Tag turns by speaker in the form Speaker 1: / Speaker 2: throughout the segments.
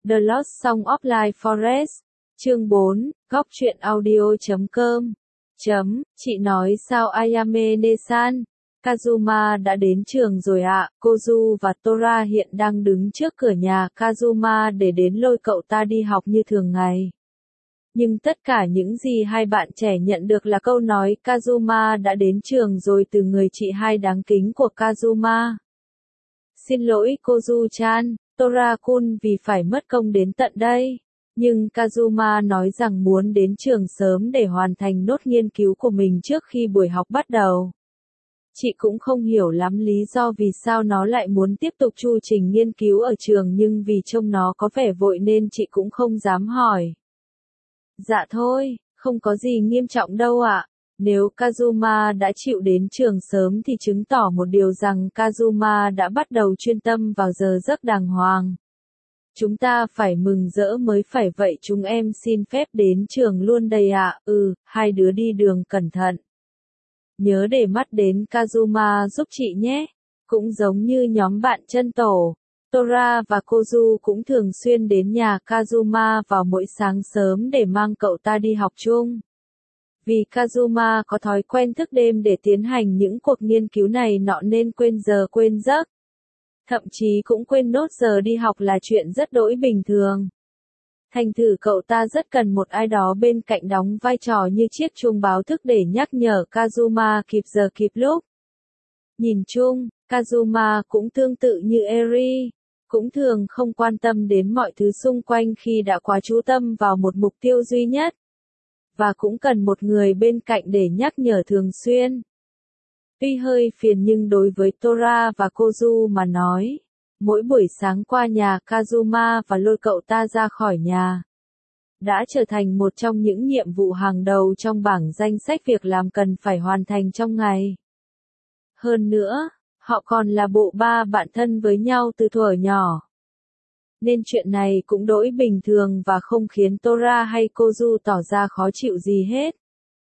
Speaker 1: The Lost Song of Life Forest. Chương 4, góc truyện audio.com. Chị nói sao Ayame-ne-san? Kazuma đã đến trường rồi ạ. Kozu và Tora hiện đang đứng trước cửa nhà Kazuma để đến lôi cậu ta đi học như thường ngày. Nhưng tất cả những gì hai bạn trẻ nhận được là câu nói Kazuma đã đến trường rồi từ người chị hai đáng kính của Kazuma. Xin lỗi Kozu-chan, Tora-kun vì phải mất công đến tận đây. Nhưng Kazuma nói rằng muốn đến trường sớm để hoàn thành nốt nghiên cứu của mình trước khi buổi học bắt đầu. Chị cũng không hiểu lắm lý do vì sao nó lại muốn tiếp tục chu trình nghiên cứu ở trường nhưng vì trông nó có vẻ vội nên chị cũng không dám hỏi. Dạ thôi, không có gì nghiêm trọng đâu ạ. Nếu Kazuma đã chịu đến trường sớm thì chứng tỏ một điều rằng Kazuma đã bắt đầu chuyên tâm vào giờ giấc đàng hoàng. Chúng ta phải mừng rỡ mới phải vậy, chúng em xin phép đến trường luôn đây ạ. Hai đứa đi đường cẩn thận. Nhớ để mắt đến Kazuma giúp chị nhé. Cũng giống như nhóm bạn chân tổ, Tora và Kozu cũng thường xuyên đến nhà Kazuma vào mỗi sáng sớm để mang cậu ta đi học chung. Vì Kazuma có thói quen thức đêm để tiến hành những cuộc nghiên cứu này nọ nên quên giờ quên giấc. Thậm chí cũng quên nốt giờ đi học là chuyện rất đỗi bình thường. Thành thử cậu ta rất cần một ai đó bên cạnh đóng vai trò như chiếc chuông báo thức để nhắc nhở Kazuma kịp giờ kịp lúc. Nhìn chung, Kazuma cũng tương tự như Eri, cũng thường không quan tâm đến mọi thứ xung quanh khi đã quá chú tâm vào một mục tiêu duy nhất. Và cũng cần một người bên cạnh để nhắc nhở thường xuyên. Tuy hơi phiền nhưng đối với Tora và Kozu mà nói, mỗi buổi sáng qua nhà Kazuma và lôi cậu ta ra khỏi nhà, đã trở thành một trong những nhiệm vụ hàng đầu trong bảng danh sách việc làm cần phải hoàn thành trong ngày. Hơn nữa, họ còn là bộ ba bạn thân với nhau từ thuở nhỏ. Nên chuyện này cũng đỗi bình thường và không khiến Tora hay Kozu tỏ ra khó chịu gì hết.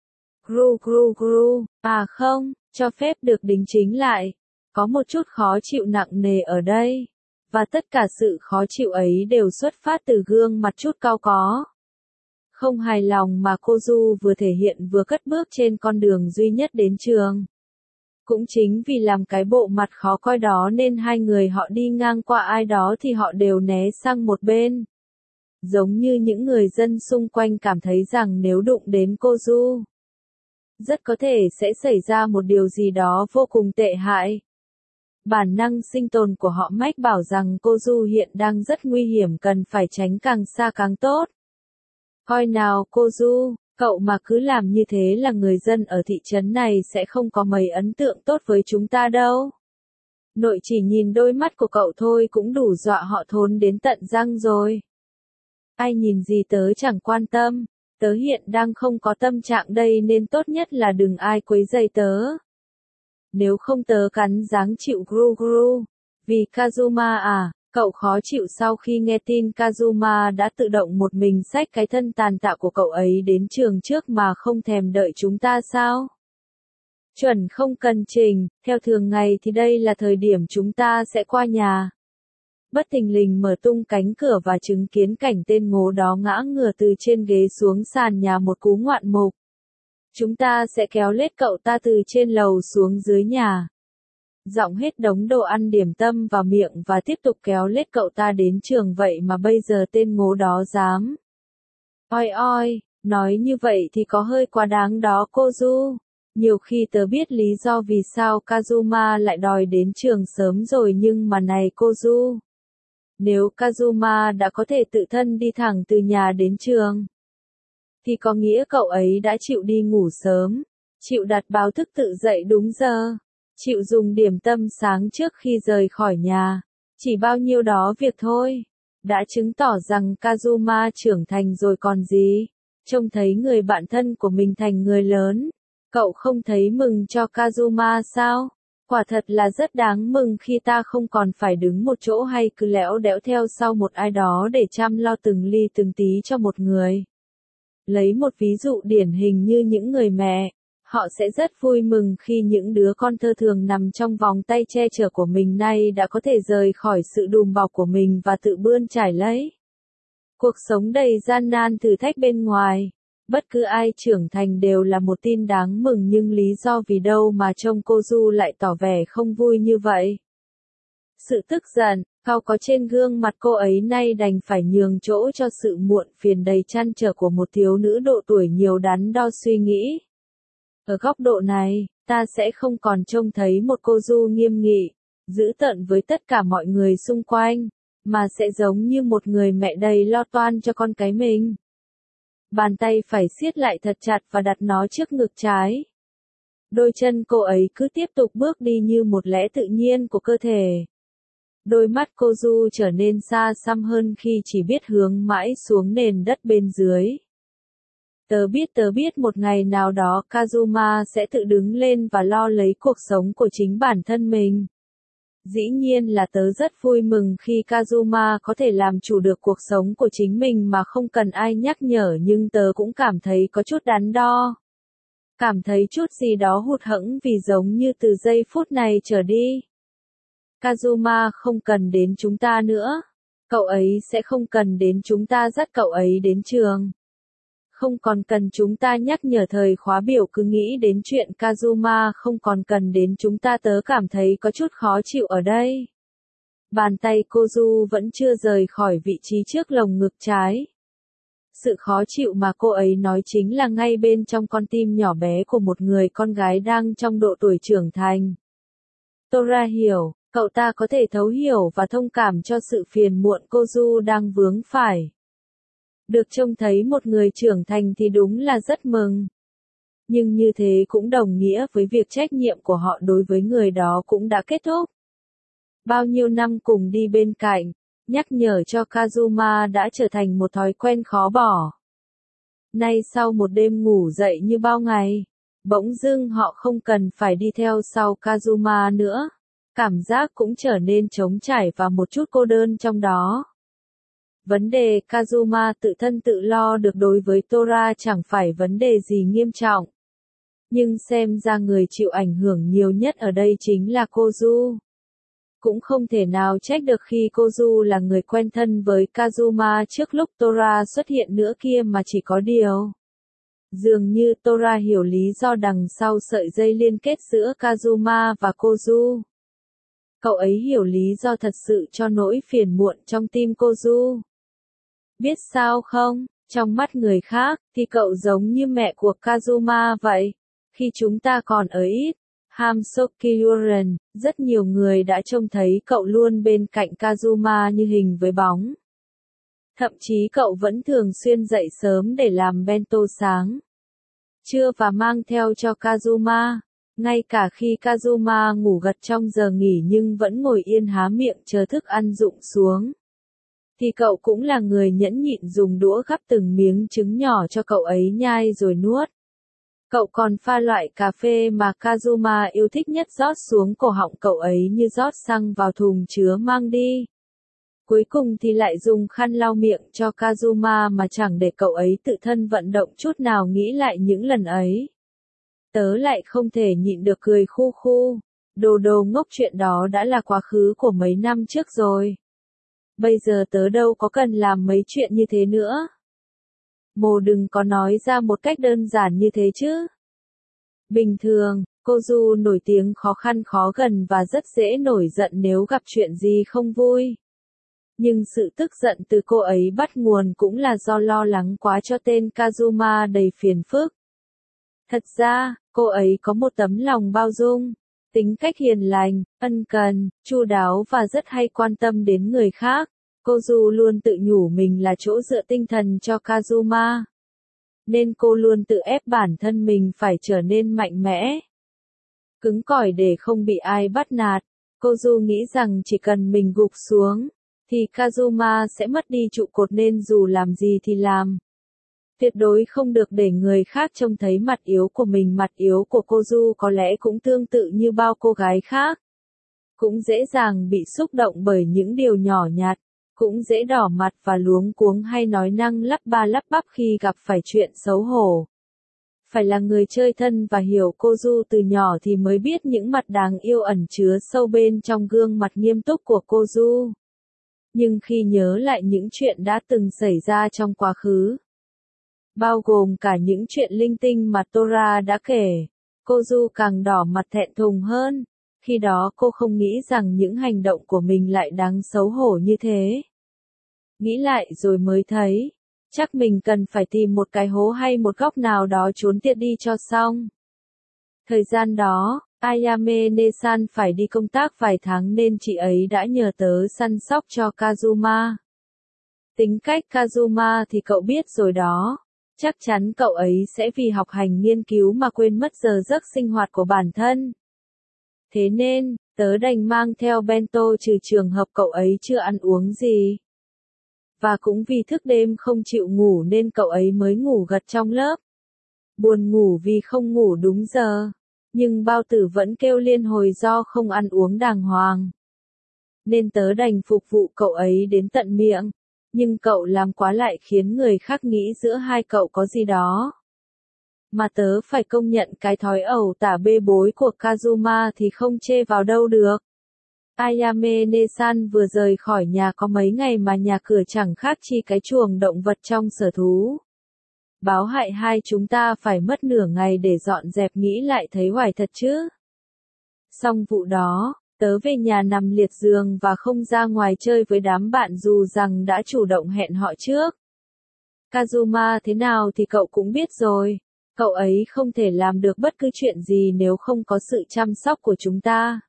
Speaker 1: Gru, không, cho phép được đính chính lại. Có một chút khó chịu nặng nề ở đây. Và tất cả sự khó chịu ấy đều xuất phát từ gương mặt chút cau có. Không hài lòng mà Kozu vừa thể hiện vừa cất bước trên con đường duy nhất đến trường. Cũng chính vì làm cái bộ mặt khó coi đó nên hai người họ đi ngang qua ai đó thì họ đều né sang một bên. Giống như những người dân xung quanh cảm thấy rằng nếu đụng đến Kozu, rất có thể sẽ xảy ra một điều gì đó vô cùng tệ hại. Bản năng sinh tồn của họ mách bảo rằng Kozu hiện đang rất nguy hiểm, cần phải tránh càng xa càng tốt. Coi nào Kozu, cậu mà cứ làm như thế là người dân ở thị trấn này sẽ không có mấy ấn tượng tốt với chúng ta đâu. Nội chỉ nhìn đôi mắt của cậu thôi cũng đủ dọa họ thốn đến tận răng rồi. Ai nhìn gì tớ chẳng quan tâm, tớ hiện đang không có tâm trạng đây nên tốt nhất là đừng ai quấy rầy tớ. Nếu không tớ cắn ráng chịu gru. Vì Kazuma cậu khó chịu sau khi nghe tin Kazuma đã tự động một mình xách cái thân tàn tạ của cậu ấy đến trường trước mà không thèm đợi chúng ta sao? Chuẩn không cần trình, theo thường ngày thì đây là thời điểm chúng ta sẽ qua nhà. Bất thình lình mở tung cánh cửa và chứng kiến cảnh tên ngố đó ngã ngửa từ trên ghế xuống sàn nhà một cú ngoạn mục. Chúng ta sẽ kéo lết cậu ta từ trên lầu xuống dưới nhà. Giọng hết đống đồ ăn điểm tâm vào miệng và tiếp tục kéo lết cậu ta đến trường vậy mà bây giờ tên ngố đó dám. Oi, nói như vậy thì có hơi quá đáng đó Kozu. Nhiều khi tớ biết lý do vì sao Kazuma lại đòi đến trường sớm rồi nhưng mà này Kozu. Nếu Kazuma đã có thể tự thân đi thẳng từ nhà đến trường, thì có nghĩa cậu ấy đã chịu đi ngủ sớm, chịu đặt báo thức tự dậy đúng giờ, chịu dùng điểm tâm sáng trước khi rời khỏi nhà. Chỉ bao nhiêu đó việc thôi, đã chứng tỏ rằng Kazuma trưởng thành rồi còn gì. Trông thấy người bạn thân của mình thành người lớn, cậu không thấy mừng cho Kazuma sao? Quả thật là rất đáng mừng khi ta không còn phải đứng một chỗ hay cứ lẽo đẽo theo sau một ai đó để chăm lo từng ly từng tí cho một người. Lấy một ví dụ điển hình như những người mẹ, họ sẽ rất vui mừng khi những đứa con thơ thường nằm trong vòng tay che chở của mình nay đã có thể rời khỏi sự đùm bọc của mình và tự bươn trải lấy. Cuộc sống đầy gian nan thử thách bên ngoài. Bất cứ ai trưởng thành đều là một tin đáng mừng nhưng lý do vì đâu mà trông cô Du lại tỏ vẻ không vui như vậy. Sự tức giận, cau có trên gương mặt cô ấy nay đành phải nhường chỗ cho sự muộn phiền đầy trăn trở của một thiếu nữ độ tuổi nhiều đắn đo suy nghĩ. Ở góc độ này, ta sẽ không còn trông thấy một cô Du nghiêm nghị, dữ tợn với tất cả mọi người xung quanh, mà sẽ giống như một người mẹ đầy lo toan cho con cái mình. Bàn tay phải siết lại thật chặt và đặt nó trước ngực trái. Đôi chân cô ấy cứ tiếp tục bước đi như một lẽ tự nhiên của cơ thể. Đôi mắt cô Du trở nên xa xăm hơn khi chỉ biết hướng mãi xuống nền đất bên dưới. Tớ biết một ngày nào đó Kazuma sẽ tự đứng lên và lo lấy cuộc sống của chính bản thân mình. Dĩ nhiên là tớ rất vui mừng khi Kazuma có thể làm chủ được cuộc sống của chính mình mà không cần ai nhắc nhở, nhưng tớ cũng cảm thấy có chút đắn đo. Cảm thấy chút gì đó hụt hẫng vì giống như từ giây phút này trở đi, Kazuma không cần đến chúng ta nữa. Cậu ấy sẽ không cần đến chúng ta dắt cậu ấy đến trường. Không còn cần chúng ta nhắc nhở thời khóa biểu cứ nghĩ đến chuyện Kazuma không còn cần đến chúng ta. Tớ cảm thấy có chút khó chịu ở đây. Bàn tay cô Du vẫn chưa rời khỏi vị trí trước lồng ngực trái. Sự khó chịu mà cô ấy nói chính là ngay bên trong con tim nhỏ bé của một người con gái đang trong độ tuổi trưởng thành. Tora hiểu, cậu ta có thể thấu hiểu và thông cảm cho sự phiền muộn cô Du đang vướng phải. Được trông thấy một người trưởng thành thì đúng là rất mừng. Nhưng như thế cũng đồng nghĩa với việc trách nhiệm của họ đối với người đó cũng đã kết thúc. Bao nhiêu năm cùng đi bên cạnh, nhắc nhở cho Kazuma đã trở thành một thói quen khó bỏ. Nay sau một đêm ngủ dậy như bao ngày, bỗng dưng họ không cần phải đi theo sau Kazuma nữa. Cảm giác cũng trở nên trống trải và một chút cô đơn trong đó. Vấn đề Kazuma tự thân tự lo được đối với Tora chẳng phải vấn đề gì nghiêm trọng. Nhưng xem ra người chịu ảnh hưởng nhiều nhất ở đây chính là cô Du. Cũng không thể nào trách được khi cô Du là người quen thân với Kazuma trước lúc Tora xuất hiện nữa kia, mà chỉ có điều. Dường như Tora hiểu lý do đằng sau sợi dây liên kết giữa Kazuma và cô Du. Cậu ấy hiểu lý do thật sự cho nỗi phiền muộn trong tim cô Du. Biết sao không, trong mắt người khác, thì cậu giống như mẹ của Kazuma vậy. Khi chúng ta còn ở ít, Hamsokyuren, rất nhiều người đã trông thấy cậu luôn bên cạnh Kazuma như hình với bóng. Thậm chí cậu vẫn thường xuyên dậy sớm để làm bento sáng, trưa và mang theo cho Kazuma. Ngay cả khi Kazuma ngủ gật trong giờ nghỉ nhưng vẫn ngồi yên há miệng chờ thức ăn rụng xuống, thì cậu cũng là người nhẫn nhịn dùng đũa gắp từng miếng trứng nhỏ cho cậu ấy nhai rồi nuốt. Cậu còn pha loại cà phê mà Kazuma yêu thích nhất rót xuống cổ họng cậu ấy như rót xăng vào thùng chứa mang đi. Cuối cùng thì lại dùng khăn lau miệng cho Kazuma mà chẳng để cậu ấy tự thân vận động chút nào. Nghĩ lại những lần ấy, tớ lại không thể nhịn được cười khu khu. Đồ ngốc, chuyện đó đã là quá khứ của mấy năm trước rồi. Bây giờ tớ đâu có cần làm mấy chuyện như thế nữa. Mồ đừng có nói ra một cách đơn giản như thế chứ. Bình thường, cô Du nổi tiếng khó khăn khó gần và rất dễ nổi giận nếu gặp chuyện gì không vui. Nhưng sự tức giận từ cô ấy bắt nguồn cũng là do lo lắng quá cho tên Kazuma đầy phiền phức. Thật ra, cô ấy có một tấm lòng bao dung, tính cách hiền lành, ân cần, chu đáo và rất hay quan tâm đến người khác. Cô Du luôn tự nhủ mình là chỗ dựa tinh thần cho Kazuma. Nên cô luôn tự ép bản thân mình phải trở nên mạnh mẽ, cứng cỏi để không bị ai bắt nạt. Cô Du nghĩ rằng chỉ cần mình gục xuống, thì Kazuma sẽ mất đi trụ cột nên dù làm gì thì làm. Tuyệt đối không được để người khác trông thấy mặt yếu của mình. Mặt yếu của cô Du có lẽ cũng tương tự như bao cô gái khác. Cũng dễ dàng bị xúc động bởi những điều nhỏ nhặt. Cũng dễ đỏ mặt và luống cuống hay nói năng lắp ba lắp bắp khi gặp phải chuyện xấu hổ. Phải là người chơi thân và hiểu cô Du từ nhỏ thì mới biết những mặt đáng yêu ẩn chứa sâu bên trong gương mặt nghiêm túc của cô Du. nhưng khi nhớ lại những chuyện đã từng xảy ra trong quá khứ, bao gồm cả những chuyện linh tinh mà Tora đã kể, Kozu càng đỏ mặt thẹn thùng hơn. Khi đó cô không nghĩ rằng những hành động của mình lại đáng xấu hổ như thế. Nghĩ lại rồi mới thấy, chắc mình cần phải tìm một cái hố hay một góc nào đó trốn tiệt đi cho xong. Thời gian đó, Ayame Nesan phải đi công tác vài tháng nên chị ấy đã nhờ tớ săn sóc cho Kazuma. Tính cách Kazuma thì cậu biết rồi đó. Chắc chắn cậu ấy sẽ vì học hành nghiên cứu mà quên mất giờ giấc sinh hoạt của bản thân. Thế nên, tớ đành mang theo bento trừ trường hợp cậu ấy chưa ăn uống gì. Và cũng vì thức đêm không chịu ngủ nên cậu ấy mới ngủ gật trong lớp. Buồn ngủ vì không ngủ đúng giờ. Nhưng bao tử vẫn kêu liên hồi do không ăn uống đàng hoàng. Nên tớ đành phục vụ cậu ấy đến tận miệng. Nhưng cậu làm quá lại khiến người khác nghĩ giữa hai cậu có gì đó. Mà tớ phải công nhận cái thói ẩu tả bê bối của Kazuma thì không chê vào đâu được. Ayame Nesan vừa rời khỏi nhà có mấy ngày mà nhà cửa chẳng khác chi cái chuồng động vật trong sở thú. Báo hại hai chúng ta phải mất nửa ngày để dọn dẹp nghĩ lại thấy hoài thật chứ. Xong vụ đó, tớ về nhà nằm liệt giường và không ra ngoài chơi với đám bạn dù rằng đã chủ động hẹn họ trước. Kazuma thế nào thì cậu cũng biết rồi. Cậu ấy không thể làm được bất cứ chuyện gì nếu không có sự chăm sóc của chúng ta.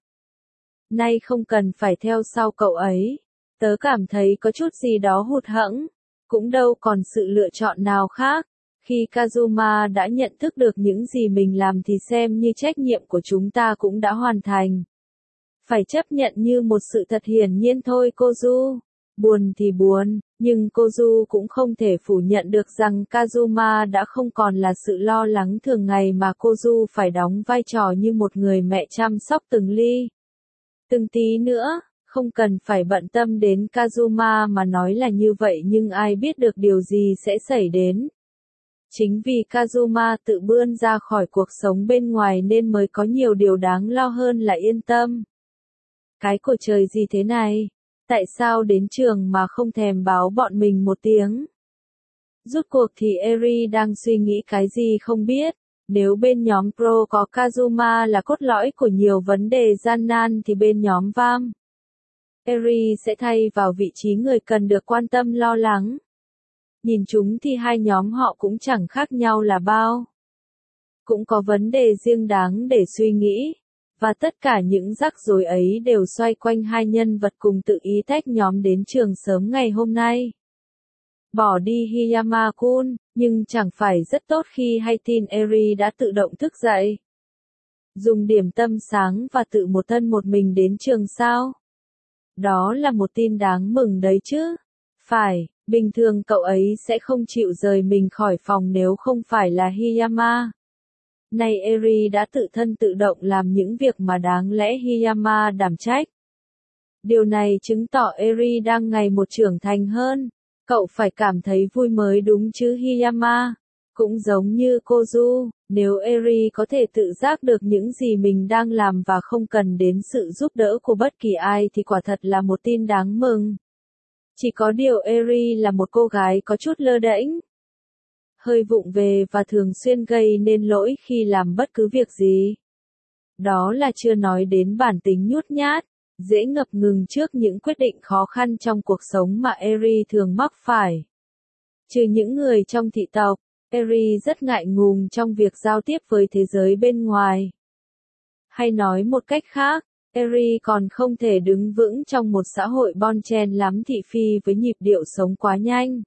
Speaker 1: Nay không cần phải theo sau cậu ấy. Tớ cảm thấy có chút gì đó hụt hẫng. Cũng đâu còn sự lựa chọn nào khác. Khi Kazuma đã nhận thức được những gì mình làm thì xem như trách nhiệm của chúng ta cũng đã hoàn thành. Phải chấp nhận như một sự thật hiển nhiên thôi Kozu. Buồn thì buồn, nhưng Kozu cũng không thể phủ nhận được rằng Kazuma đã không còn là sự lo lắng thường ngày mà Kozu phải đóng vai trò như một người mẹ chăm sóc từng ly. Từng tí nữa, không cần phải bận tâm đến Kazuma mà nói là như vậy nhưng ai biết được điều gì sẽ xảy đến. Chính vì Kazuma tự bươn ra khỏi cuộc sống bên ngoài nên mới có nhiều điều đáng lo hơn là yên tâm. Cái của trời gì thế này? Tại sao đến trường mà không thèm báo bọn mình một tiếng? Rút cuộc thì Eri đang suy nghĩ cái gì không biết. Nếu bên nhóm Pro có Kazuma là cốt lõi của nhiều vấn đề gian nan thì bên nhóm Vam, Eri sẽ thay vào vị trí người cần được quan tâm lo lắng. Nhìn chúng thì hai nhóm họ cũng chẳng khác nhau là bao. Cũng có vấn đề riêng đáng để suy nghĩ. Và tất cả những rắc rối ấy đều xoay quanh hai nhân vật cùng tự ý tách nhóm đến trường sớm ngày hôm nay. Bỏ đi Hiyama-kun, nhưng chẳng phải rất tốt khi hay tin Eri đã tự động thức dậy. Dùng điểm tâm sáng và tự một thân một mình đến trường sao? Đó là một tin đáng mừng đấy chứ. Phải, bình thường cậu ấy sẽ không chịu rời mình khỏi phòng nếu không phải là Hiyama. Nay Eri đã tự thân tự động làm những việc mà đáng lẽ Hiyama đảm trách. Điều này chứng tỏ Eri đang ngày một trưởng thành hơn. Cậu phải cảm thấy vui mới đúng chứ Hiyama. Cũng giống như Kozu, nếu Eri có thể tự giác được những gì mình đang làm và không cần đến sự giúp đỡ của bất kỳ ai thì quả thật là một tin đáng mừng. Chỉ có điều Eri là một cô gái có chút lơ đễnh, hơi vụng về và thường xuyên gây nên lỗi khi làm bất cứ việc gì. Đó là chưa nói đến bản tính nhút nhát, dễ ngập ngừng trước những quyết định khó khăn trong cuộc sống mà Eri thường mắc phải. Trừ những người trong thị tộc, Eri rất ngại ngùng trong việc giao tiếp với thế giới bên ngoài. Hay nói một cách khác, Eri còn không thể đứng vững trong một xã hội bon chen lắm thị phi với nhịp điệu sống quá nhanh.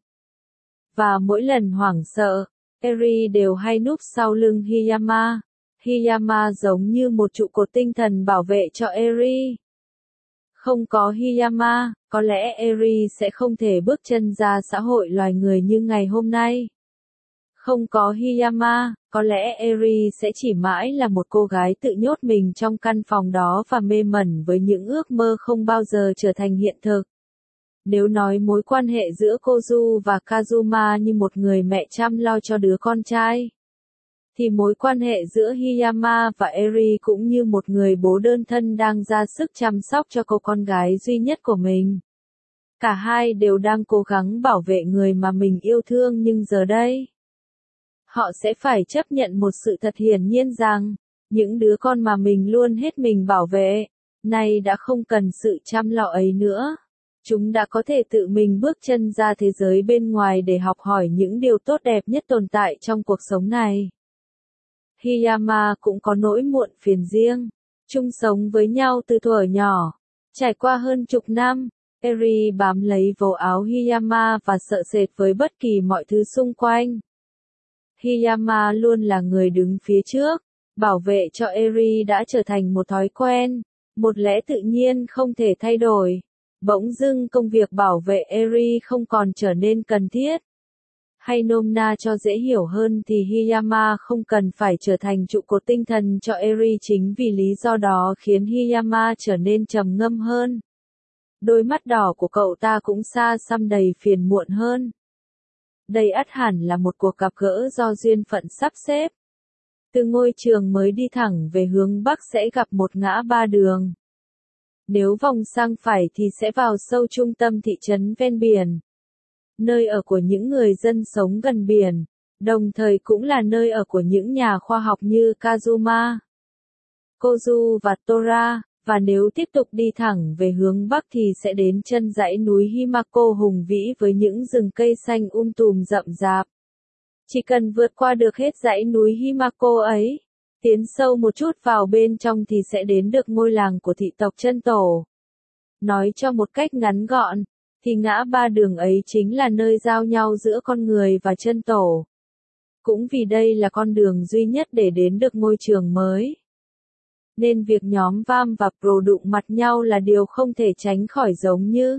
Speaker 1: Và mỗi lần hoảng sợ, Eri đều hay núp sau lưng Hiyama. Hiyama giống như một trụ cột tinh thần bảo vệ cho Eri. Không có Hiyama, có lẽ Eri sẽ không thể bước chân ra xã hội loài người như ngày hôm nay. Không có Hiyama, có lẽ Eri sẽ chỉ mãi là một cô gái tự nhốt mình trong căn phòng đó và mê mẩn với những ước mơ không bao giờ trở thành hiện thực. Nếu nói mối quan hệ giữa Kozu và Kazuma như một người mẹ chăm lo cho đứa con trai, thì mối quan hệ giữa Hiyama và Eri cũng như một người bố đơn thân đang ra sức chăm sóc cho cô con gái duy nhất của mình. Cả hai đều đang cố gắng bảo vệ người mà mình yêu thương nhưng giờ đây, họ sẽ phải chấp nhận một sự thật hiển nhiên rằng, những đứa con mà mình luôn hết mình bảo vệ, nay đã không cần sự chăm lo ấy nữa. Chúng đã có thể tự mình bước chân ra thế giới bên ngoài để học hỏi những điều tốt đẹp nhất tồn tại trong cuộc sống này. Hiyama cũng có nỗi muộn phiền riêng, chung sống với nhau từ thuở nhỏ. Trải qua hơn chục năm, Eri bám lấy vấu áo Hiyama và sợ sệt với bất kỳ mọi thứ xung quanh. Hiyama luôn là người đứng phía trước, bảo vệ cho Eri đã trở thành một thói quen, một lẽ tự nhiên không thể thay đổi. Bỗng dưng công việc bảo vệ Eri không còn trở nên cần thiết. Hay nôm na cho dễ hiểu hơn thì Hiyama không cần phải trở thành trụ cột tinh thần cho Eri, chính vì lý do đó khiến Hiyama trở nên trầm ngâm hơn. Đôi mắt đỏ của cậu ta cũng xa xăm đầy phiền muộn hơn. Đây ắt hẳn là một cuộc gặp gỡ do duyên phận sắp xếp. Từ ngôi trường mới đi thẳng về hướng Bắc sẽ gặp một ngã ba đường. Nếu vòng sang phải thì sẽ vào sâu trung tâm thị trấn ven biển. Nơi ở của những người dân sống gần biển, đồng thời cũng là nơi ở của những nhà khoa học như Kazuma, Kozu và Tora, và nếu tiếp tục đi thẳng về hướng Bắc thì sẽ đến chân dãy núi Himako hùng vĩ với những rừng cây xanh tùm rậm rạp. Chỉ cần vượt qua được hết dãy núi Himako ấy, tiến sâu một chút vào bên trong thì sẽ đến được ngôi làng của thị tộc Chân Tổ. Nói cho một cách ngắn gọn, thì ngã ba đường ấy chính là nơi giao nhau giữa con người và Chân Tổ. Cũng vì đây là con đường duy nhất để đến được ngôi trường mới, nên việc nhóm Vam và Pro đụng mặt nhau là điều không thể tránh khỏi, giống như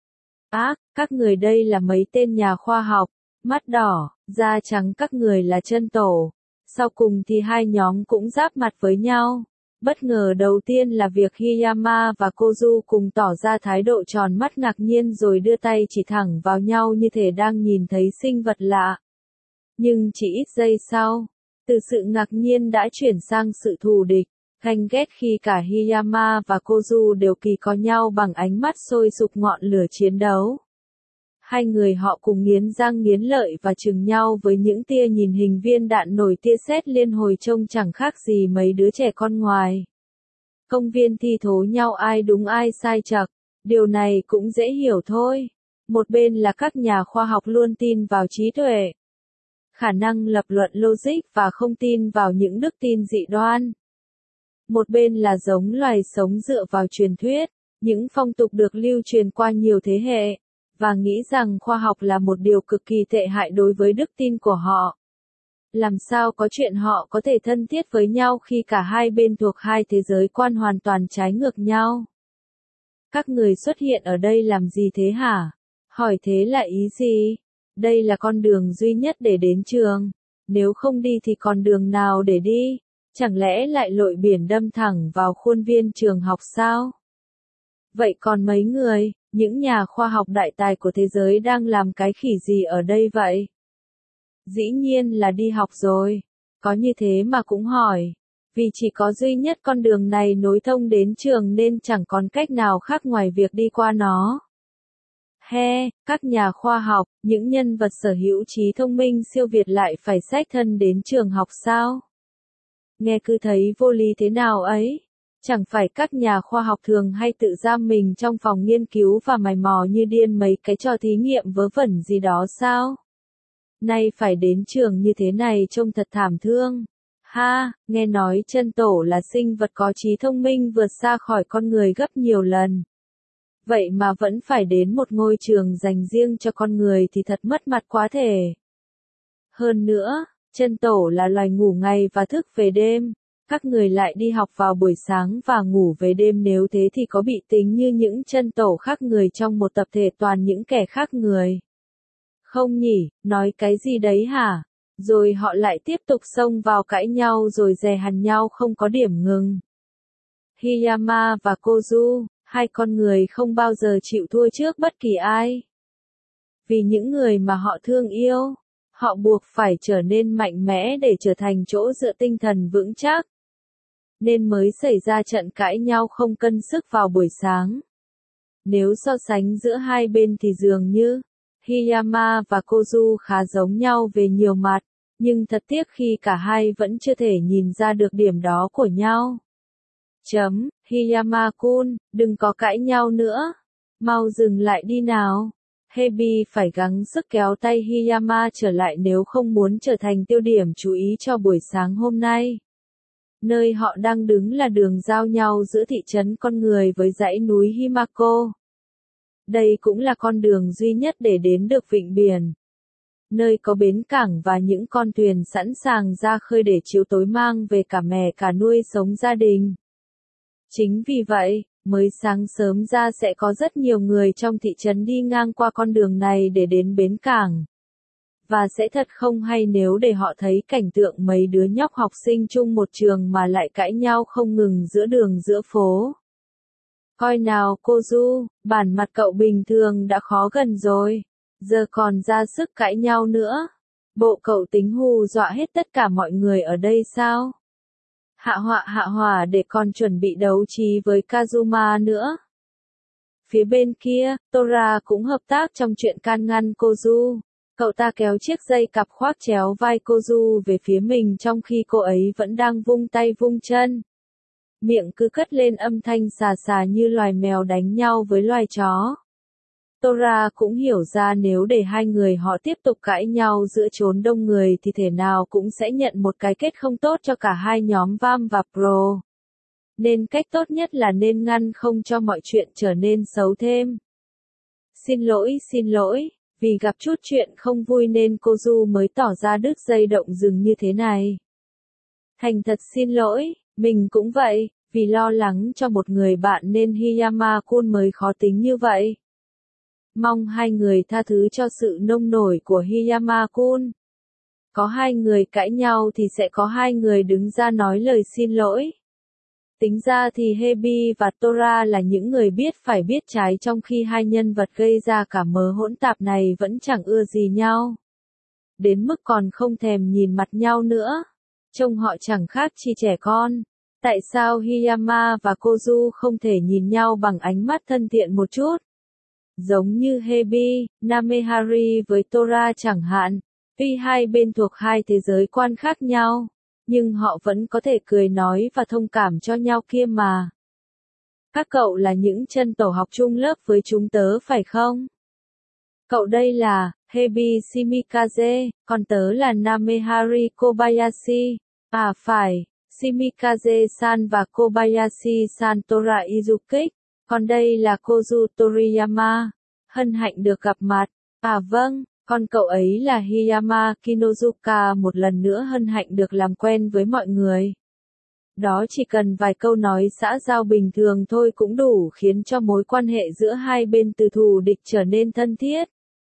Speaker 1: các người đây là mấy tên nhà khoa học, mắt đỏ, da trắng, các người là Chân Tổ. Sau cùng thì hai nhóm cũng giáp mặt với nhau. Bất ngờ đầu tiên là việc Hiyama và Kozu cùng tỏ ra thái độ tròn mắt ngạc nhiên rồi đưa tay chỉ thẳng vào nhau như thể đang nhìn thấy sinh vật lạ. Nhưng chỉ ít giây sau, từ sự ngạc nhiên đã chuyển sang sự thù địch, ganh ghét khi cả Hiyama và Kozu đều kỳ có nhau bằng ánh mắt sôi sục ngọn lửa chiến đấu. Hai người họ cùng nghiến răng nghiến lợi và chừng nhau với những tia nhìn hình viên đạn nổi tia sét liên hồi trông chẳng khác gì mấy đứa trẻ con ngoài công viên thi thố nhau ai đúng ai sai chậc. Điều này cũng dễ hiểu thôi. Một bên là các nhà khoa học luôn tin vào trí tuệ, khả năng lập luận logic và không tin vào những đức tin dị đoan. Một bên là giống loài sống dựa vào truyền thuyết, những phong tục được lưu truyền qua nhiều thế hệ, và nghĩ rằng khoa học là một điều cực kỳ tệ hại đối với đức tin của họ. Làm sao có chuyện họ có thể thân thiết với nhau khi cả hai bên thuộc hai thế giới quan hoàn toàn trái ngược nhau? Các người xuất hiện ở đây làm gì thế hả? Hỏi thế là ý gì? Đây là con đường duy nhất để đến trường. Nếu không đi thì còn đường nào để đi? Chẳng lẽ lại lội biển đâm thẳng vào khuôn viên trường học sao? Vậy còn mấy người, những nhà khoa học đại tài của thế giới đang làm cái khỉ gì ở đây vậy? Dĩ nhiên là đi học rồi. Có như thế mà cũng hỏi. Vì chỉ có duy nhất con đường này nối thông đến trường nên chẳng còn cách nào khác ngoài việc đi qua nó. Các nhà khoa học, những nhân vật sở hữu trí thông minh siêu việt lại phải xách thân đến trường học sao? Nghe cứ thấy vô lý thế nào ấy. Chẳng phải các nhà khoa học thường hay tự giam mình trong phòng nghiên cứu và mày mò như điên mấy cái trò thí nghiệm vớ vẩn gì đó sao? Nay phải đến trường như thế này trông thật thảm thương. Nghe nói Chân Tổ là sinh vật có trí thông minh vượt xa khỏi con người gấp nhiều lần. Vậy mà vẫn phải đến một ngôi trường dành riêng cho con người thì thật mất mặt quá thể. Hơn nữa, Chân Tổ là loài ngủ ngày và thức về đêm. Các người lại đi học vào buổi sáng và ngủ về đêm, nếu thế thì có bị tính như những Chân Tổ khác người trong một tập thể toàn những kẻ khác người? Không nhỉ, nói cái gì đấy hả? Rồi họ lại tiếp tục xông vào cãi nhau rồi dè hằn nhau không có điểm ngừng. Hiyama và Kozu, hai con người không bao giờ chịu thua trước bất kỳ ai. Vì những người mà họ thương yêu, họ buộc phải trở nên mạnh mẽ để trở thành chỗ dựa tinh thần vững chắc. Nên mới xảy ra trận cãi nhau không cân sức vào buổi sáng. Nếu so sánh giữa hai bên thì dường như Hiyama và Kozu khá giống nhau về nhiều mặt, nhưng thật tiếc khi cả hai vẫn chưa thể nhìn ra được điểm đó của nhau. Hiyama-kun, đừng có cãi nhau nữa. Mau dừng lại đi nào. Hebi phải gắng sức kéo tay Hiyama trở lại nếu không muốn trở thành tiêu điểm chú ý cho buổi sáng hôm nay. Nơi họ đang đứng là đường giao nhau giữa thị trấn con người với dãy núi Himako. Đây cũng là con đường duy nhất để đến được vịnh biển. Nơi có bến cảng và những con thuyền sẵn sàng ra khơi để chiều tối mang về cả mẹ cả nuôi sống gia đình. Chính vì vậy, mới sáng sớm ra sẽ có rất nhiều người trong thị trấn đi ngang qua con đường này để đến bến cảng. Và sẽ thật không hay nếu để họ thấy cảnh tượng mấy đứa nhóc học sinh chung một trường mà lại cãi nhau không ngừng giữa đường giữa phố. Coi nào Kozu, bản mặt cậu bình thường đã khó gần rồi, giờ còn ra sức cãi nhau nữa. Bộ cậu tính hù dọa hết tất cả mọi người ở đây sao? Hạ hỏa để còn chuẩn bị đấu trí với Kazuma nữa. Phía bên kia, Tora cũng hợp tác trong chuyện can ngăn Kozu. Cậu ta kéo chiếc dây cặp khoác chéo vai Kozu về phía mình trong khi cô ấy vẫn đang vung tay vung chân. Miệng cứ cất lên âm thanh xà xà như loài mèo đánh nhau với loài chó. Tora cũng hiểu ra nếu để hai người họ tiếp tục cãi nhau giữa chốn đông người thì thể nào cũng sẽ nhận một cái kết không tốt cho cả hai nhóm Vam và Pro. Nên cách tốt nhất là nên ngăn không cho mọi chuyện trở nên xấu thêm. Xin lỗi, vì gặp chút chuyện không vui nên Kozu mới tỏ ra đứt dây động rừng như thế này. Thành thật xin lỗi, mình cũng vậy, vì lo lắng cho một người bạn nên Hiyama-kun mới khó tính như vậy. Mong hai người tha thứ cho sự nông nổi của Hiyama-kun. Có hai người cãi nhau thì sẽ có hai người đứng ra nói lời xin lỗi. Tính ra thì Hebi và Tora là những người biết phải biết trái trong khi hai nhân vật gây ra cả mớ hỗn tạp này vẫn chẳng ưa gì nhau. Đến mức còn không thèm nhìn mặt nhau nữa. Trông họ chẳng khác chi trẻ con. Tại sao Hiyama và Kozu không thể nhìn nhau bằng ánh mắt thân thiện một chút? Giống như Hebi, Namehari với Tora chẳng hạn, tuy hai bên thuộc hai thế giới quan khác nhau, nhưng họ vẫn có thể cười nói và thông cảm cho nhau kia mà. Các cậu là những chân tổ học chung lớp với chúng tớ phải không? Cậu đây là Hebi Shimikaze, còn tớ là Namehari Kobayashi. À phải, Shimikaze-san và Kobayashi-san Tora Izuki. Còn đây là Kozu Toriyama. Hân hạnh được gặp mặt. À vâng, còn cậu ấy là Hiyama Kinozuka, một lần nữa hân hạnh được làm quen với mọi người. Đó chỉ cần vài câu nói xã giao bình thường thôi cũng đủ khiến cho mối quan hệ giữa hai bên từ thù địch trở nên thân thiết.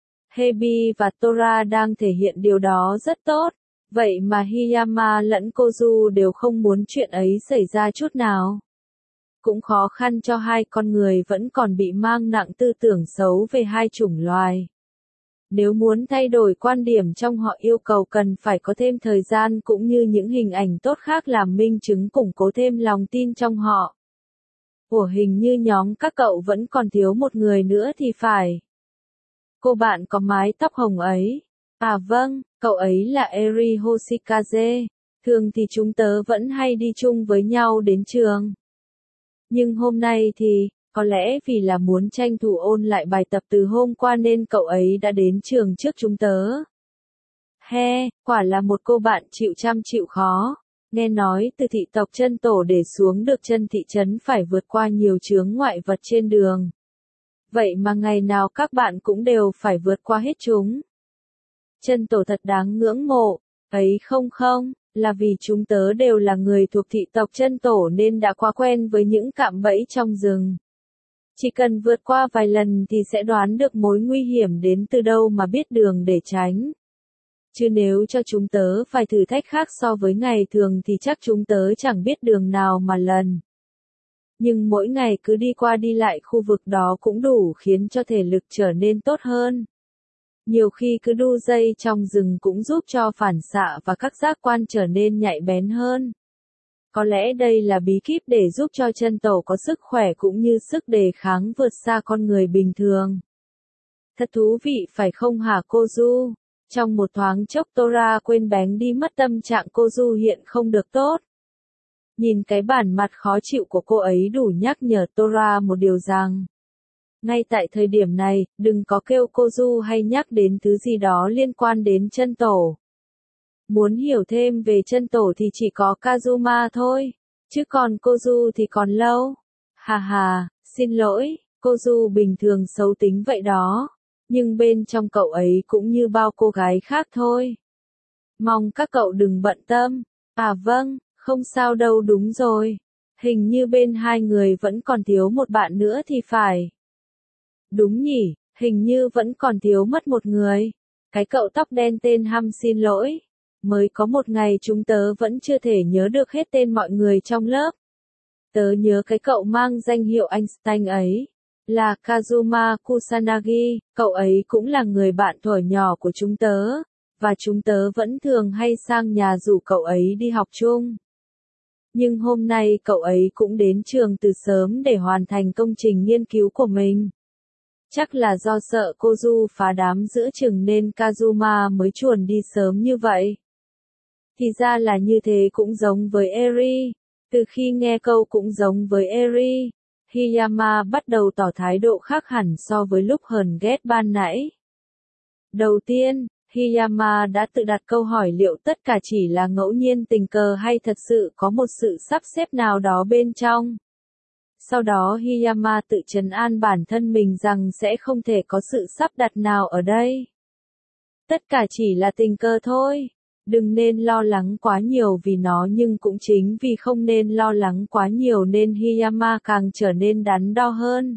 Speaker 1: Hebi và Tora đang thể hiện điều đó rất tốt. Vậy mà Hiyama lẫn Kozu đều không muốn chuyện ấy xảy ra chút nào. Cũng khó khăn cho hai con người vẫn còn bị mang nặng tư tưởng xấu về hai chủng loài. Nếu muốn thay đổi quan điểm trong họ yêu cầu cần phải có thêm thời gian cũng như những hình ảnh tốt khác làm minh chứng củng cố thêm lòng tin trong họ. Ủa hình như nhóm các cậu vẫn còn thiếu một người nữa thì phải. Cô bạn có mái tóc hồng ấy. À vâng, cậu ấy là Eri Hoshikaze. Thường thì chúng tớ vẫn hay đi chung với nhau đến trường. Nhưng hôm nay thì, có lẽ vì là muốn tranh thủ ôn lại bài tập từ hôm qua nên cậu ấy đã đến trường trước chúng tớ. Quả là một cô bạn chịu chăm chịu khó. Nghe nói từ thị tộc chân tổ để xuống được chân thị trấn phải vượt qua nhiều chướng ngoại vật trên đường. Vậy mà ngày nào các bạn cũng đều phải vượt qua hết chúng. Chân tổ thật đáng ngưỡng mộ, ấy không, là vì chúng tớ đều là người thuộc thị tộc chân tổ nên đã quá quen với những cạm bẫy trong rừng. Chỉ cần vượt qua vài lần thì sẽ đoán được mối nguy hiểm đến từ đâu mà biết đường để tránh. Chứ nếu cho chúng tớ phải thử thách khác so với ngày thường thì chắc chúng tớ chẳng biết đường nào mà lần. Nhưng mỗi ngày cứ đi qua đi lại khu vực đó cũng đủ khiến cho thể lực trở nên tốt hơn. Nhiều khi cứ đu dây trong rừng cũng giúp cho phản xạ và các giác quan trở nên nhạy bén hơn. Có lẽ đây là bí kíp để giúp cho chân tổ có sức khỏe cũng như sức đề kháng vượt xa con người bình thường. Thật thú vị phải không hả cô Du? Trong một thoáng chốc Tora quên bén đi mất tâm trạng cô Du hiện không được tốt. Nhìn cái bản mặt khó chịu của cô ấy đủ nhắc nhở Tora một điều rằng, ngay tại thời điểm này, đừng có kêu cô Du hay nhắc đến thứ gì đó liên quan đến chân tổ. Muốn hiểu thêm về chân tổ thì chỉ có Kazuma thôi, chứ còn cô Du thì còn lâu. Hà hà, xin lỗi, cô Du bình thường xấu tính vậy đó, nhưng bên trong cậu ấy cũng như bao cô gái khác thôi. Mong các cậu đừng bận tâm. À vâng, không sao đâu, đúng rồi. Hình như bên hai người vẫn còn thiếu một bạn nữa thì phải. Đúng nhỉ, hình như vẫn còn thiếu mất một người. Cái cậu tóc đen tên Hăm, xin lỗi. Mới có một ngày chúng tớ vẫn chưa thể nhớ được hết tên mọi người trong lớp. Tớ nhớ cái cậu mang danh hiệu Einstein ấy, là Kazuma Kusanagi, cậu ấy cũng là người bạn thuở nhỏ của chúng tớ, và chúng tớ vẫn thường hay sang nhà rủ cậu ấy đi học chung. Nhưng hôm nay cậu ấy cũng đến trường từ sớm để hoàn thành công trình nghiên cứu của mình. Chắc là do sợ cô Du phá đám giữa chừng nên Kazuma mới chuồn đi sớm như vậy. Thì ra là như thế, cũng giống với Eri. Từ khi nghe câu cũng giống với Eri, Hiyama bắt đầu tỏ thái độ khác hẳn so với lúc hờn ghét ban nãy. Đầu tiên, Hiyama đã tự đặt câu hỏi liệu tất cả chỉ là ngẫu nhiên tình cờ hay thật sự có một sự sắp xếp nào đó bên trong. Sau đó Hiyama tự trấn an bản thân mình rằng sẽ không thể có sự sắp đặt nào ở đây. Tất cả chỉ là tình cờ thôi. Đừng nên lo lắng quá nhiều vì nó, nhưng cũng chính vì không nên lo lắng quá nhiều nên Hiyama càng trở nên đắn đo hơn.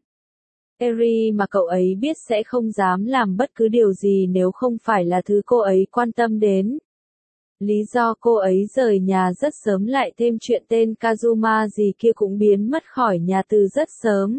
Speaker 1: Eri mà cậu ấy biết sẽ không dám làm bất cứ điều gì nếu không phải là thứ cô ấy quan tâm đến. Lý do cô ấy rời nhà rất sớm lại thêm chuyện tên Kazuma gì kia cũng biến mất khỏi nhà từ rất sớm.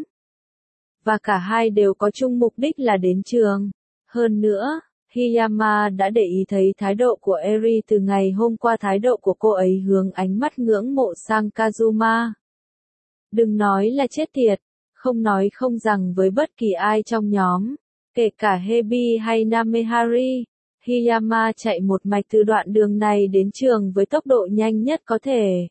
Speaker 1: Và cả hai đều có chung mục đích là đến trường. Hơn nữa, Hiyama đã để ý thấy thái độ của Eri từ ngày hôm qua, thái độ của cô ấy hướng ánh mắt ngưỡng mộ sang Kazuma. Đừng nói là chết tiệt, không nói không rằng với bất kỳ ai trong nhóm, kể cả Hebi hay Namehari, Hiyama chạy một mạch từ đoạn đường này đến trường với tốc độ nhanh nhất có thể.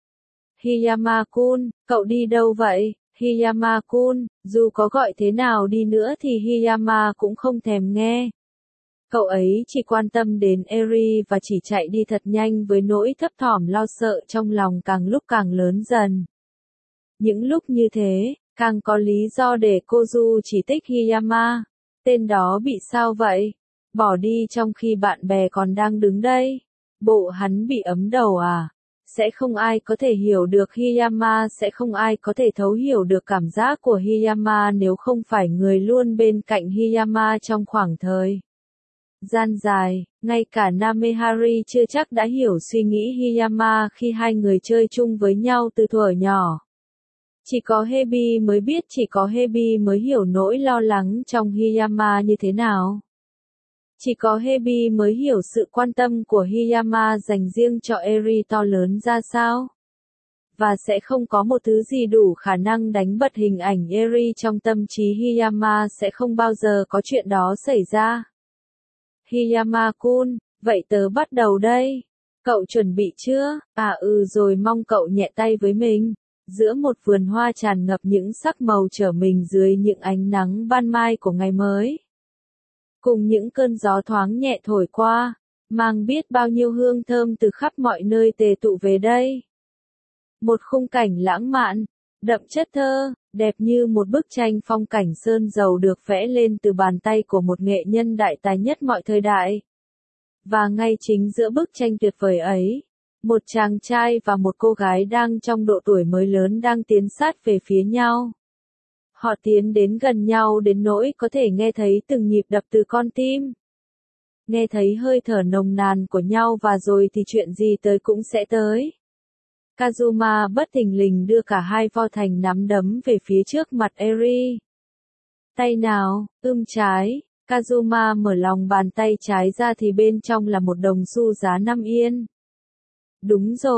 Speaker 1: Hiyama-kun, cậu đi đâu vậy? Hiyama-kun, dù có gọi thế nào đi nữa thì Hiyama cũng không thèm nghe. Cậu ấy chỉ quan tâm đến Eri và chỉ chạy đi thật nhanh với nỗi thấp thỏm lo sợ trong lòng càng lúc càng lớn dần. Những lúc như thế, càng có lý do để cô Du chỉ trích Hiyama. Tên đó bị sao vậy? Bỏ đi trong khi bạn bè còn đang đứng đây. Bộ hắn bị ấm đầu à? Sẽ không ai có thể hiểu được Hiyama, sẽ không ai có thể thấu hiểu được cảm giác của Hiyama nếu không phải người luôn bên cạnh Hiyama trong khoảng thời gian dài. Ngay cả Namehari chưa chắc đã hiểu suy nghĩ Hiyama khi hai người chơi chung với nhau từ thuở nhỏ. Chỉ có Hebi mới biết, chỉ có Hebi mới hiểu nỗi lo lắng trong Hiyama như thế nào. Chỉ có Hebi mới hiểu sự quan tâm của Hiyama dành riêng cho Eri to lớn ra sao. Và sẽ không có một thứ gì đủ khả năng đánh bật hình ảnh Eri trong tâm trí Hiyama, sẽ không bao giờ có chuyện đó xảy ra. Hiyama-kun, vậy tớ bắt đầu đây. Cậu chuẩn bị chưa? À rồi, mong cậu nhẹ tay với mình. Giữa một vườn hoa tràn ngập những sắc màu trở mình dưới những ánh nắng ban mai của ngày mới. Cùng những cơn gió thoáng nhẹ thổi qua, mang biết bao nhiêu hương thơm từ khắp mọi nơi tề tụ về đây. Một khung cảnh lãng mạn, đậm chất thơ, đẹp như một bức tranh phong cảnh sơn dầu được vẽ lên từ bàn tay của một nghệ nhân đại tài nhất mọi thời đại. Và ngay chính giữa bức tranh tuyệt vời ấy, một chàng trai và một cô gái đang trong độ tuổi mới lớn đang tiến sát về phía nhau. Họ tiến đến gần nhau đến nỗi có thể nghe thấy từng nhịp đập từ con tim. Nghe thấy hơi thở nồng nàn của nhau, và rồi thì chuyện gì tới cũng sẽ tới. Kazuma bất thình lình đưa cả hai vo thành nắm đấm về phía trước mặt Eri. Tay nào, trái. Kazuma mở lòng bàn tay trái ra thì bên trong là một đồng xu giá 5 yên. Đúng rồi,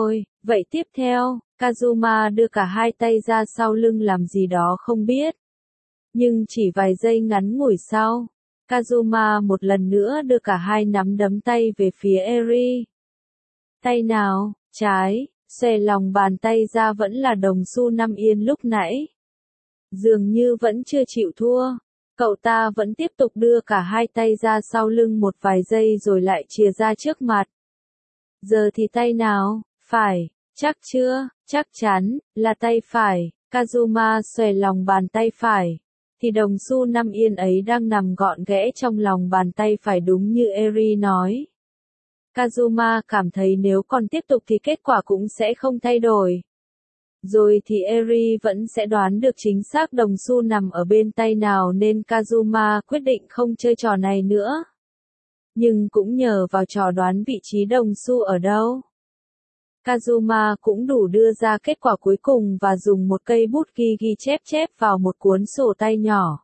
Speaker 1: Vậy tiếp theo, Kazuma đưa cả hai tay ra sau lưng làm gì đó không biết. Nhưng chỉ vài giây ngắn ngủi sau, Kazuma một lần nữa đưa cả hai nắm đấm tay về phía Eri. Tay nào, trái, xòe lòng bàn tay ra vẫn là đồng xu 5 yên lúc nãy. Dường như vẫn chưa chịu thua. Cậu ta vẫn tiếp tục đưa cả hai tay ra sau lưng một vài giây rồi lại chìa ra trước mặt. Giờ thì tay nào, phải, chắc chưa, chắc chắn, là tay phải. Kazuma xòe lòng bàn tay phải. Thì đồng xu 5 yên ấy đang nằm gọn ghẽ trong lòng bàn tay phải đúng như Eri nói. Kazuma cảm thấy nếu còn tiếp tục thì kết quả cũng sẽ không thay đổi. Rồi thì Eri vẫn sẽ đoán được chính xác đồng xu nằm ở bên tay nào nên Kazuma quyết định không chơi trò này nữa. Nhưng cũng nhờ vào trò đoán vị trí đồng xu ở đâu, Kazuma cũng đủ đưa ra kết quả cuối cùng và dùng một cây bút ghi chép vào một cuốn sổ tay nhỏ.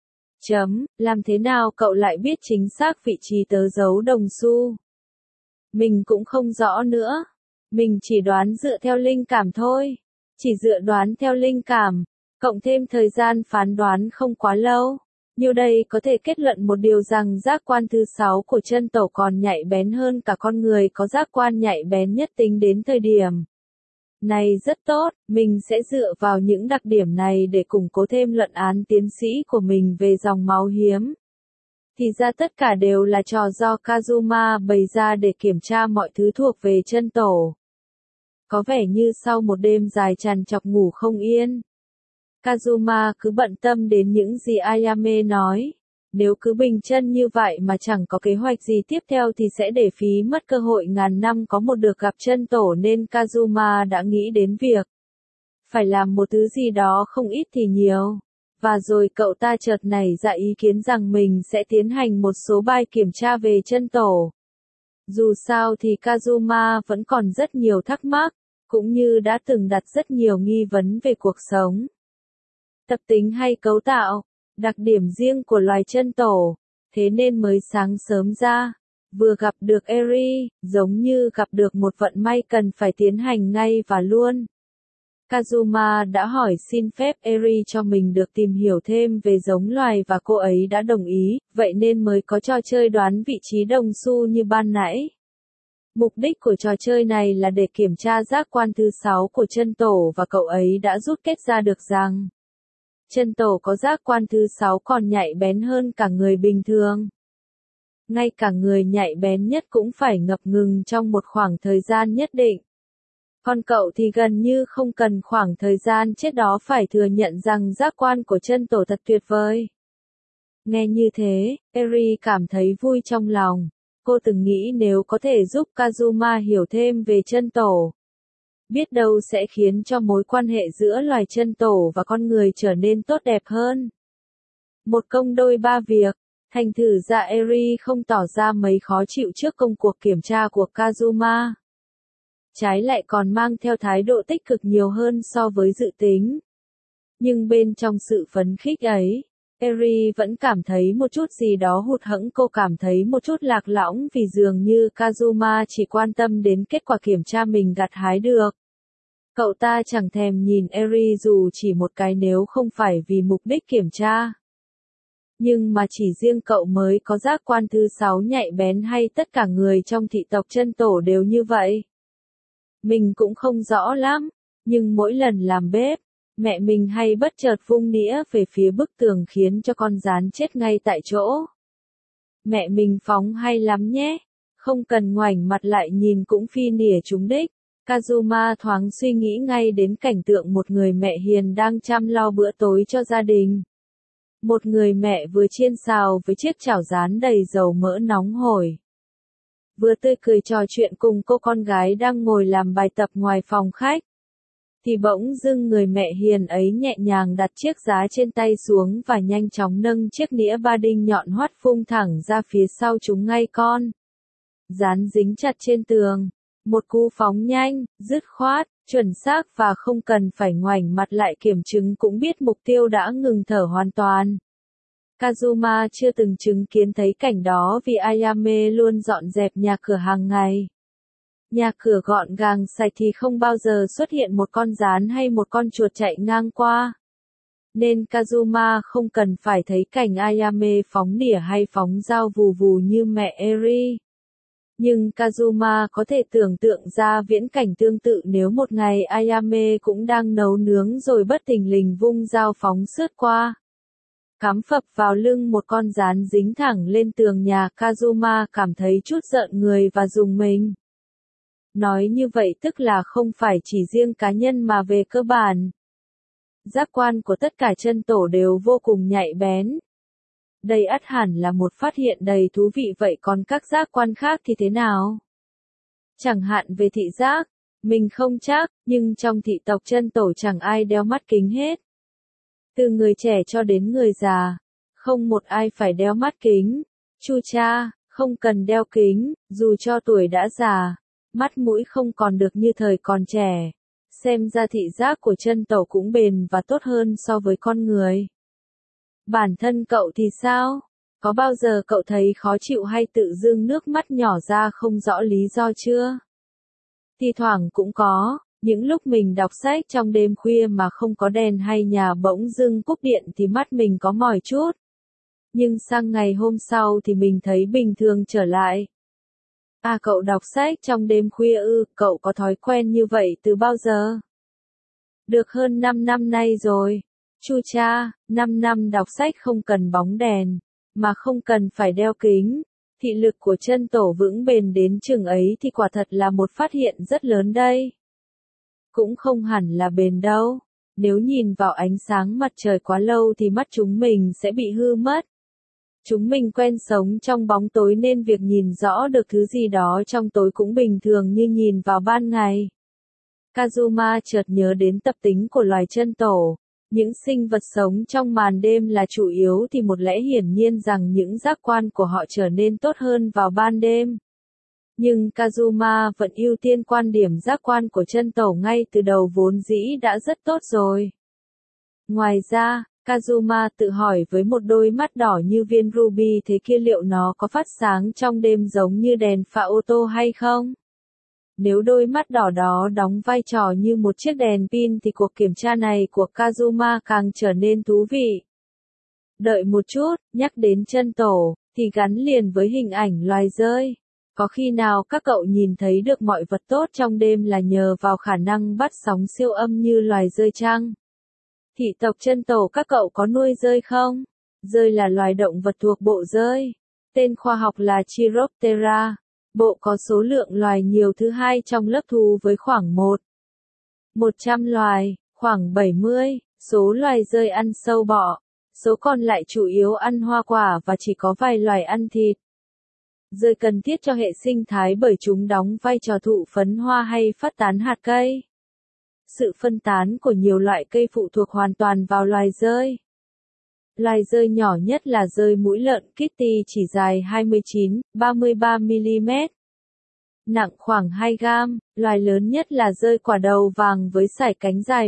Speaker 1: Làm thế nào cậu lại biết chính xác vị trí tớ giấu đồng xu? Mình cũng không rõ nữa. Mình chỉ đoán dựa theo linh cảm thôi. Chỉ dựa đoán theo linh cảm, cộng thêm thời gian phán đoán không quá lâu. Như đây có thể kết luận một điều rằng giác quan thứ 6 của chân tổ còn nhạy bén hơn cả con người có giác quan nhạy bén nhất tính đến thời điểm này rất tốt, mình sẽ dựa vào những đặc điểm này để củng cố thêm luận án tiến sĩ của mình về dòng máu hiếm. Thì ra tất cả đều là trò do Kazuma bày ra để kiểm tra mọi thứ thuộc về chân tổ. Có vẻ như sau một đêm dài trằn trọc ngủ không yên, Kazuma cứ bận tâm đến những gì Ayame nói. Nếu cứ bình chân như vậy mà chẳng có kế hoạch gì tiếp theo thì sẽ để phí mất cơ hội ngàn năm có một được gặp chân tổ nên Kazuma đã nghĩ đến việc phải làm một thứ gì đó không ít thì nhiều. Và rồi cậu ta chợt nảy ra ý kiến rằng mình sẽ tiến hành một số bài kiểm tra về chân tổ. Dù sao thì Kazuma vẫn còn rất nhiều thắc mắc, cũng như đã từng đặt rất nhiều nghi vấn về cuộc sống, tập tính hay cấu tạo, đặc điểm riêng của loài chân tổ. Thế nên mới sáng sớm ra, vừa gặp được Eri, giống như gặp được một vận may cần phải tiến hành ngay và luôn. Kazuma đã hỏi xin phép Eri cho mình được tìm hiểu thêm về giống loài và cô ấy đã đồng ý, vậy nên mới có trò chơi đoán vị trí đồng xu như ban nãy. Mục đích của trò chơi này là để kiểm tra giác quan thứ 6 của chân tổ và cậu ấy đã rút kết ra được rằng chân tổ có giác quan thứ 6 còn nhạy bén hơn cả người bình thường. Ngay cả người nhạy bén nhất cũng phải ngập ngừng trong một khoảng thời gian nhất định. Còn cậu thì gần như không cần khoảng thời gian chết đó phải thừa nhận rằng giác quan của chân tổ thật tuyệt vời. Nghe như thế, Eri cảm thấy vui trong lòng. Cô từng nghĩ nếu có thể giúp Kazuma hiểu thêm về chân tổ, biết đâu sẽ khiến cho mối quan hệ giữa loài chân tổ và con người trở nên tốt đẹp hơn. Một công đôi ba việc, thành thử ra Eri không tỏ ra mấy khó chịu trước công cuộc kiểm tra của Kazuma. Trái lại còn mang theo thái độ tích cực nhiều hơn so với dự tính. Nhưng bên trong sự phấn khích ấy, Eri vẫn cảm thấy một chút gì đó hụt hẫng. Cô cảm thấy một chút lạc lõng vì dường như Kazuma chỉ quan tâm đến kết quả kiểm tra mình gặt hái được. Cậu ta chẳng thèm nhìn Eri dù chỉ một cái nếu không phải vì mục đích kiểm tra. Nhưng mà chỉ riêng cậu mới có giác quan thứ 6 nhạy bén hay tất cả người trong thị tộc chân tổ đều như vậy? Mình cũng không rõ lắm, nhưng mỗi lần làm bếp, mẹ mình hay bất chợt vung nĩa về phía bức tường khiến cho con gián chết ngay tại chỗ. Mẹ mình phóng hay lắm nhé, không cần ngoảnh mặt lại nhìn cũng phi nỉa trúng đích. Kazuma thoáng suy nghĩ ngay đến cảnh tượng một người mẹ hiền đang chăm lo bữa tối cho gia đình. Một người mẹ vừa chiên xào với chiếc chảo rán đầy dầu mỡ nóng hổi, vừa tươi cười trò chuyện cùng cô con gái đang ngồi làm bài tập ngoài phòng khách. Thì bỗng dưng người mẹ hiền ấy nhẹ nhàng đặt chiếc giá trên tay xuống và nhanh chóng nâng chiếc nĩa ba đinh nhọn hoắt phung thẳng ra phía sau chúng ngay con rán dính chặt trên tường. Một cú phóng nhanh, dứt khoát, chuẩn xác và không cần phải ngoảnh mặt lại kiểm chứng cũng biết mục tiêu đã ngừng thở hoàn toàn. Kazuma chưa từng chứng kiến thấy cảnh đó vì Ayame luôn dọn dẹp nhà cửa hàng ngày. Nhà cửa gọn gàng sạch thì không bao giờ xuất hiện một con gián hay một con chuột chạy ngang qua. Nên Kazuma không cần phải thấy cảnh Ayame phóng đỉa hay phóng dao vù vù như mẹ Eri. Nhưng Kazuma có thể tưởng tượng ra viễn cảnh tương tự nếu một ngày Ayame cũng đang nấu nướng rồi bất thình lình vung dao phóng sướt qua. Cắm phập vào lưng một con gián dính thẳng lên tường nhà, Kazuma cảm thấy chút rợn người và rùng mình. Nói như vậy tức là không phải chỉ riêng cá nhân mà về cơ bản. Giác quan của tất cả chân tổ đều vô cùng nhạy bén. Đây ắt hẳn là một phát hiện đầy thú vị, vậy còn các giác quan khác thì thế nào? Chẳng hạn về thị giác, mình không chắc, nhưng trong thị tộc chân tổ chẳng ai đeo mắt kính hết. Từ người trẻ cho đến người già, không một ai phải đeo mắt kính. Chu cha, không cần đeo kính, dù cho tuổi đã già, mắt mũi không còn được như thời còn trẻ. Xem ra thị giác của chân tổ cũng bền và tốt hơn so với con người. Bản thân cậu thì sao? Có bao giờ cậu thấy khó chịu hay tự dưng nước mắt nhỏ ra không rõ lý do chưa? Thi thoảng cũng có, những lúc mình đọc sách trong đêm khuya mà không có đèn hay nhà bỗng dưng cúp điện thì mắt mình có mỏi chút. Nhưng sang ngày hôm sau thì mình thấy bình thường trở lại. À, cậu đọc sách trong đêm khuya ư? Cậu có thói quen như vậy từ bao giờ? Được hơn 5 năm nay rồi. Chu cha, 5 năm đọc sách không cần bóng đèn, mà không cần phải đeo kính. Thị lực của chân tổ vững bền đến chừng ấy thì quả thật là một phát hiện rất lớn đây. Cũng không hẳn là bền đâu. Nếu nhìn vào ánh sáng mặt trời quá lâu thì mắt chúng mình sẽ bị hư mất. Chúng mình quen sống trong bóng tối nên việc nhìn rõ được thứ gì đó trong tối cũng bình thường như nhìn vào ban ngày. Kazuma chợt nhớ đến tập tính của loài chân tổ. Những sinh vật sống trong màn đêm là chủ yếu thì một lẽ hiển nhiên rằng những giác quan của họ trở nên tốt hơn vào ban đêm. Nhưng Kazuma vẫn ưu tiên quan điểm giác quan của chân tổ ngay từ đầu vốn dĩ đã rất tốt rồi. Ngoài ra, Kazuma tự hỏi với một đôi mắt đỏ như viên ruby thế kia liệu nó có phát sáng trong đêm giống như đèn pha ô tô hay không? Nếu đôi mắt đỏ đó đóng vai trò như một chiếc đèn pin thì cuộc kiểm tra này của Kazuma càng trở nên thú vị. Đợi một chút, nhắc đến chân tổ, thì gắn liền với hình ảnh loài dơi. Có khi nào các cậu nhìn thấy được mọi vật tốt trong đêm là nhờ vào khả năng bắt sóng siêu âm như loài dơi chăng? Thị tộc chân tổ các cậu có nuôi dơi không? Dơi là loài động vật thuộc bộ dơi. Tên khoa học là Chiroptera. Bộ có số lượng loài nhiều thứ hai trong lớp thú với khoảng 100 loài, khoảng 70, số loài dơi ăn sâu bọ. Số còn lại chủ yếu ăn hoa quả và chỉ có vài loài ăn thịt. Dơi cần thiết cho hệ sinh thái bởi chúng đóng vai trò thụ phấn hoa hay phát tán hạt cây. Sự phân tán của nhiều loại cây phụ thuộc hoàn toàn vào loài dơi. Loài dơi nhỏ nhất là dơi mũi lợn Kitty chỉ dài 29-33 mm. Nặng khoảng 2 gram, loài lớn nhất là dơi quả đầu vàng với sải cánh dài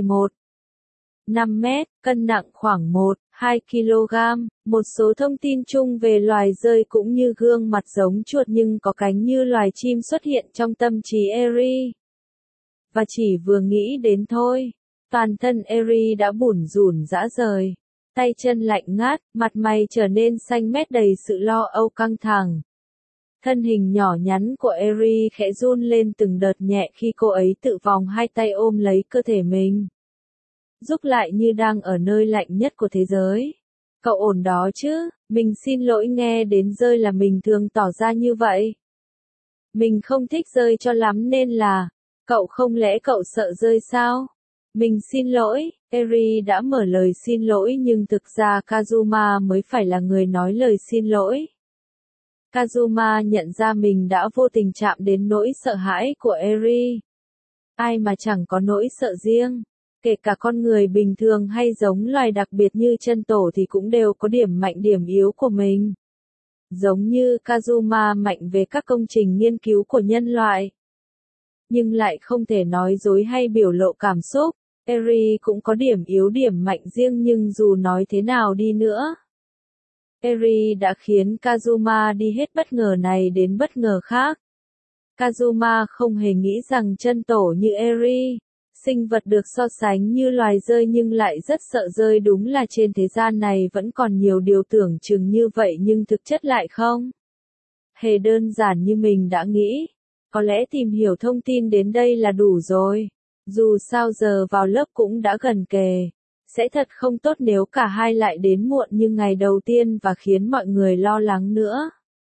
Speaker 1: 1,5 mét, cân nặng khoảng 1-2 kg. Một số thông tin chung về loài dơi cũng như gương mặt giống chuột nhưng có cánh như loài chim xuất hiện trong tâm trí Eri. Và chỉ vừa nghĩ đến thôi, toàn thân Eri đã bủn rủn rã rời. Tay chân lạnh ngắt, mặt mày trở nên xanh mét đầy sự lo âu căng thẳng. Thân hình nhỏ nhắn của Eri khẽ run lên từng đợt nhẹ khi cô ấy tự vòng hai tay ôm lấy cơ thể mình. Rúc lại như đang ở nơi lạnh nhất của thế giới. Cậu ổn đó chứ? Mình xin lỗi, nghe đến dơi là mình thường tỏ ra như vậy. Mình không thích dơi cho lắm nên là, cậu không lẽ cậu sợ dơi sao? Mình xin lỗi, Eri đã mở lời xin lỗi nhưng thực ra Kazuma mới phải là người nói lời xin lỗi. Kazuma nhận ra mình đã vô tình chạm đến nỗi sợ hãi của Eri. Ai mà chẳng có nỗi sợ riêng, kể cả con người bình thường hay giống loài đặc biệt như chân tổ thì cũng đều có điểm mạnh điểm yếu của mình. Giống như Kazuma mạnh về các công trình nghiên cứu của nhân loại. Nhưng lại không thể nói dối hay biểu lộ cảm xúc. Eri cũng có điểm yếu điểm mạnh riêng nhưng dù nói thế nào đi nữa, Eri đã khiến Kazuma đi hết bất ngờ này đến bất ngờ khác. Kazuma không hề nghĩ rằng chân tổ như Eri, sinh vật được so sánh như loài rơi nhưng lại rất sợ rơi, đúng là trên thế gian này vẫn còn nhiều điều tưởng chừng như vậy nhưng thực chất lại không hề đơn giản như mình đã nghĩ. Có lẽ tìm hiểu thông tin đến đây là đủ rồi. Dù sao giờ vào lớp cũng đã gần kề. Sẽ thật không tốt nếu cả hai lại đến muộn như ngày đầu tiên và khiến mọi người lo lắng nữa.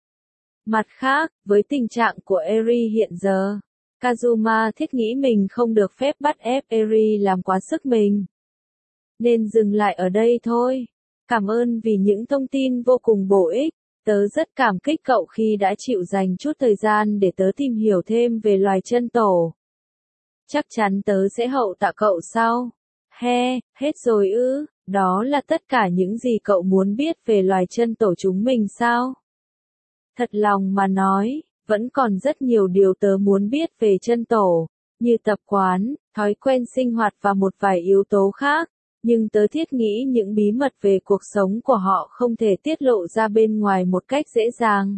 Speaker 1: Mặt khác, với tình trạng của Eri hiện giờ, Kazuma thiết nghĩ mình không được phép bắt ép Eri làm quá sức mình. Nên dừng lại ở đây thôi. Cảm ơn vì những thông tin vô cùng bổ ích. Tớ rất cảm kích cậu khi đã chịu dành chút thời gian để tớ tìm hiểu thêm về loài chân tổ. Chắc chắn tớ sẽ hậu tạ cậu sau. Hết rồi ư, đó là tất cả những gì cậu muốn biết về loài chân tổ chúng mình sao? Thật lòng mà nói, vẫn còn rất nhiều điều tớ muốn biết về chân tổ, như tập quán, thói quen sinh hoạt và một vài yếu tố khác. Nhưng tớ thiết nghĩ những bí mật về cuộc sống của họ không thể tiết lộ ra bên ngoài một cách dễ dàng.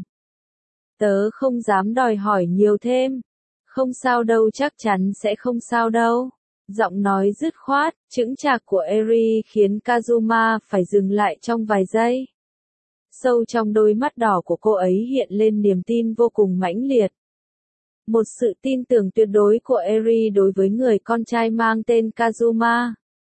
Speaker 1: Tớ không dám đòi hỏi nhiều thêm. Không sao đâu, chắc chắn sẽ không sao đâu. Giọng nói dứt khoát, chững chạc của Eri khiến Kazuma phải dừng lại trong vài giây. Sâu trong đôi mắt đỏ của cô ấy hiện lên niềm tin vô cùng mãnh liệt. Một sự tin tưởng tuyệt đối của Eri đối với người con trai mang tên Kazuma.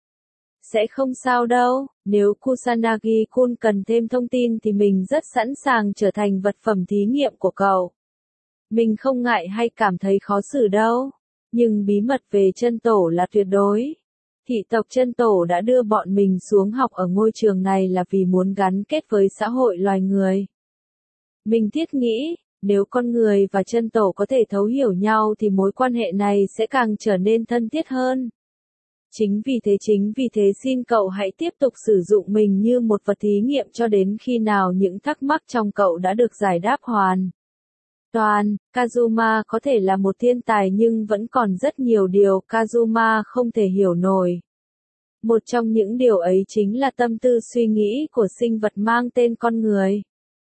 Speaker 1: Sẽ không sao đâu, nếu Kusanagi-kun cần thêm thông tin thì mình rất sẵn sàng trở thành vật phẩm thí nghiệm của cậu. Mình không ngại hay cảm thấy khó xử đâu, nhưng bí mật về chân tổ là tuyệt đối. Thị tộc chân tổ đã đưa bọn mình xuống học ở ngôi trường này là vì muốn gắn kết với xã hội loài người. Mình thiết nghĩ, nếu con người và chân tổ có thể thấu hiểu nhau thì mối quan hệ này sẽ càng trở nên thân thiết hơn. Chính vì thế xin cậu hãy tiếp tục sử dụng mình như một vật thí nghiệm cho đến khi nào những thắc mắc trong cậu đã được giải đáp hoàn toàn. Kazuma có thể là một thiên tài nhưng vẫn còn rất nhiều điều Kazuma không thể hiểu nổi. Một trong những điều ấy chính là tâm tư suy nghĩ của sinh vật mang tên con người.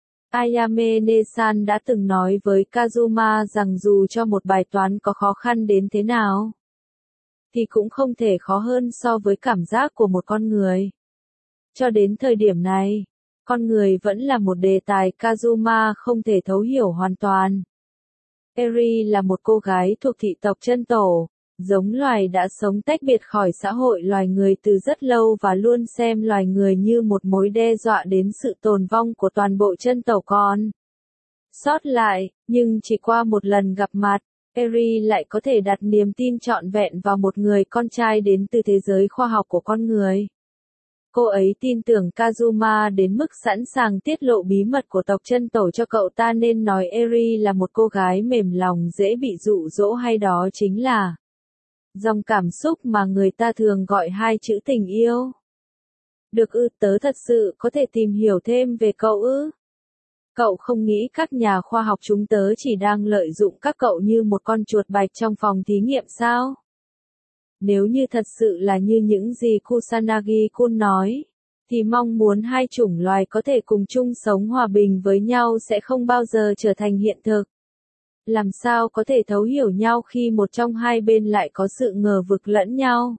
Speaker 1: Ayame Nesan đã từng nói với Kazuma rằng dù cho một bài toán có khó khăn đến thế nào, thì cũng không thể khó hơn so với cảm giác của một con người. Cho đến thời điểm này, con người vẫn là một đề tài Kazuma không thể thấu hiểu hoàn toàn. Eri là một cô gái thuộc thị tộc chân tổ, giống loài đã sống tách biệt khỏi xã hội loài người từ rất lâu và luôn xem loài người như một mối đe dọa đến sự tồn vong của toàn bộ chân tổ con sót lại, nhưng chỉ qua một lần gặp mặt, Eri lại có thể đặt niềm tin trọn vẹn vào một người con trai đến từ thế giới khoa học của con người. Cô ấy tin tưởng Kazuma đến mức sẵn sàng tiết lộ bí mật của tộc chân tổ cho cậu ta, nên nói Eri là một cô gái mềm lòng dễ bị dụ dỗ, hay đó chính là dòng cảm xúc mà người ta thường gọi hai chữ tình yêu. Được ư, tớ thật sự có thể tìm hiểu thêm về cậu ư? Cậu không nghĩ các nhà khoa học chúng tớ chỉ đang lợi dụng các cậu như một con chuột bạch trong phòng thí nghiệm sao? Nếu như thật sự là như những gì Kusanagi-kun nói, thì mong muốn hai chủng loài có thể cùng chung sống hòa bình với nhau sẽ không bao giờ trở thành hiện thực. Làm sao có thể thấu hiểu nhau khi một trong hai bên lại có sự ngờ vực lẫn nhau?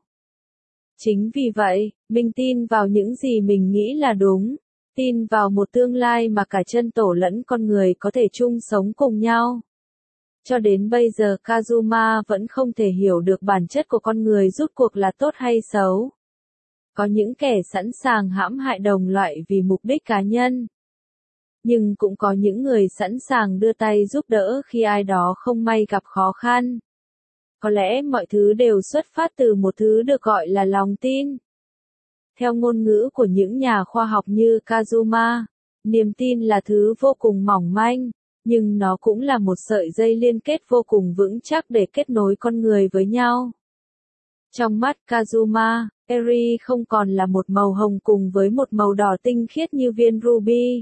Speaker 1: Chính vì vậy, mình tin vào những gì mình nghĩ là đúng. Tin vào một tương lai mà cả chân tổ lẫn con người có thể chung sống cùng nhau. Cho đến bây giờ Kazuma vẫn không thể hiểu được bản chất của con người rốt cuộc là tốt hay xấu. Có những kẻ sẵn sàng hãm hại đồng loại vì mục đích cá nhân. Nhưng cũng có những người sẵn sàng đưa tay giúp đỡ khi ai đó không may gặp khó khăn. Có lẽ mọi thứ đều xuất phát từ một thứ được gọi là lòng tin. Theo ngôn ngữ của những nhà khoa học như Kazuma, niềm tin là thứ vô cùng mỏng manh, nhưng nó cũng là một sợi dây liên kết vô cùng vững chắc để kết nối con người với nhau. Trong mắt Kazuma, Eri không còn là một màu hồng cùng với một màu đỏ tinh khiết như viên ruby.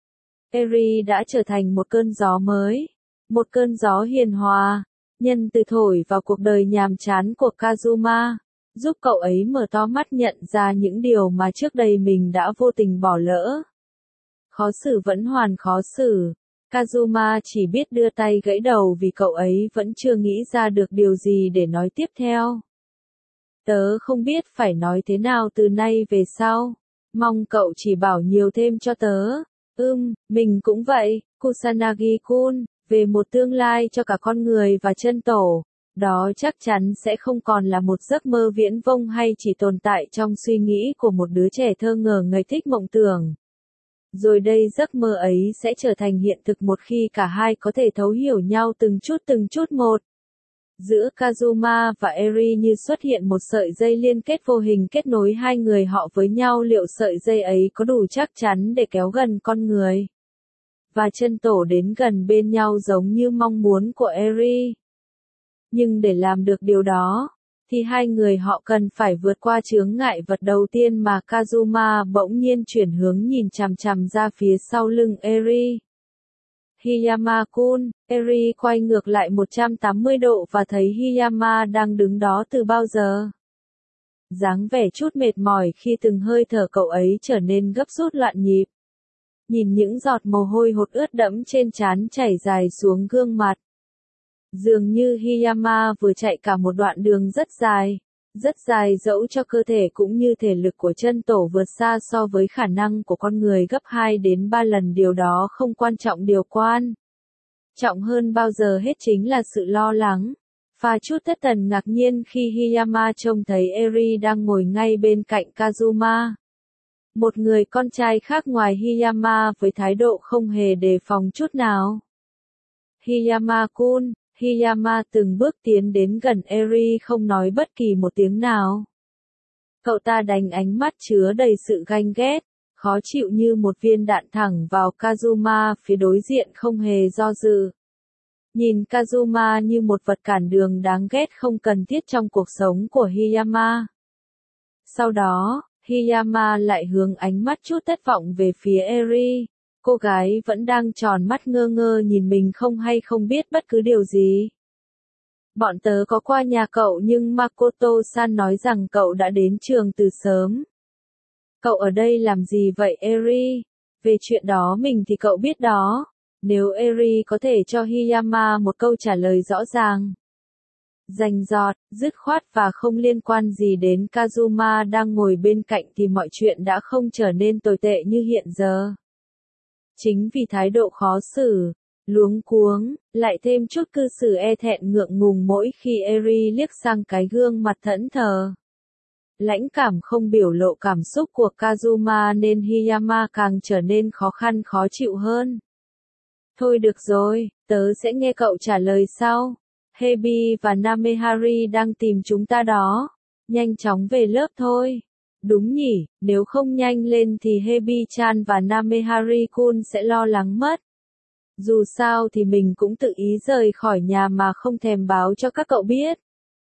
Speaker 1: Eri đã trở thành một cơn gió mới, một cơn gió hiền hòa, nhân từ thổi vào cuộc đời nhàm chán của Kazuma, giúp cậu ấy mở to mắt nhận ra những điều mà trước đây mình đã vô tình bỏ lỡ. Khó xử vẫn hoàn khó xử. Kazuma chỉ biết đưa tay gãy đầu vì cậu ấy vẫn chưa nghĩ ra được điều gì để nói tiếp theo. Tớ không biết phải nói thế nào từ nay về sau. Mong cậu chỉ bảo nhiều thêm cho tớ. Mình cũng vậy, Kusanagi-kun, về một tương lai cho cả con người và chân tổ. Đó chắc chắn sẽ không còn là một giấc mơ viễn vông hay chỉ tồn tại trong suy nghĩ của một đứa trẻ thơ ngờ ngây thích mộng tưởng. Rồi đây giấc mơ ấy sẽ trở thành hiện thực một khi cả hai có thể thấu hiểu nhau từng chút một. Giữa Kazuma và Eri như xuất hiện một sợi dây liên kết vô hình kết nối hai người họ với nhau. Liệu sợi dây ấy có đủ chắc chắn để kéo gần con người và chân tổ đến gần bên nhau giống như mong muốn của Eri? Nhưng để làm được điều đó, thì hai người họ cần phải vượt qua chướng ngại vật đầu tiên mà Kazuma bỗng nhiên chuyển hướng nhìn chằm chằm ra phía sau lưng Eri. Hiyama-kun, Eri quay ngược lại 180 độ và thấy Hiyama đang đứng đó từ bao giờ. Dáng vẻ chút mệt mỏi khi từng hơi thở cậu ấy trở nên gấp rút loạn nhịp. Nhìn những giọt mồ hôi hột ướt đẫm trên trán chảy dài xuống gương mặt. Dường như Hiyama vừa chạy cả một đoạn đường rất dài dẫu cho cơ thể cũng như thể lực của chân tổ vượt xa so với khả năng của con người gấp 2 đến 3 lần. Điều đó không quan trọng, điều quan trọng hơn bao giờ hết chính là sự lo lắng. Pha chút thất thần ngạc nhiên khi Hiyama trông thấy Eri đang ngồi ngay bên cạnh Kazuma. Một người con trai khác ngoài Hiyama với thái độ không hề đề phòng chút nào. Hiyama-kun, Hiyama từng bước tiến đến gần Eri không nói bất kỳ một tiếng nào. Cậu ta đánh ánh mắt chứa đầy sự ganh ghét, khó chịu như một viên đạn thẳng vào Kazuma phía đối diện không hề do dự. Nhìn Kazuma như một vật cản đường đáng ghét không cần thiết trong cuộc sống của Hiyama. Sau đó, Hiyama lại hướng ánh mắt chút thất vọng về phía Eri. Cô gái vẫn đang tròn mắt ngơ ngơ nhìn mình không hay không biết bất cứ điều gì. Bọn tớ có qua nhà cậu nhưng Makoto-san nói rằng cậu đã đến trường từ sớm. Cậu ở đây làm gì vậy Eri? Về chuyện đó mình thì cậu biết đó. Nếu Eri có thể cho Hiyama một câu trả lời rõ ràng, rành rọt, dứt khoát và không liên quan gì đến Kazuma đang ngồi bên cạnh thì mọi chuyện đã không trở nên tồi tệ như hiện giờ. Chính vì thái độ khó xử, luống cuống, lại thêm chút cư xử e thẹn ngượng ngùng mỗi khi Eri liếc sang cái gương mặt thẫn thờ, lãnh cảm không biểu lộ cảm xúc của Kazuma nên Hiyama càng trở nên khó khăn khó chịu hơn. Thôi được rồi, tớ sẽ nghe cậu trả lời sau. Hebi và Namehari đang tìm chúng ta đó. Nhanh chóng về lớp thôi. Đúng nhỉ, nếu không nhanh lên thì Hebi-chan và Namehari-kun sẽ lo lắng mất. Dù sao thì mình cũng tự ý rời khỏi nhà mà không thèm báo cho các cậu biết.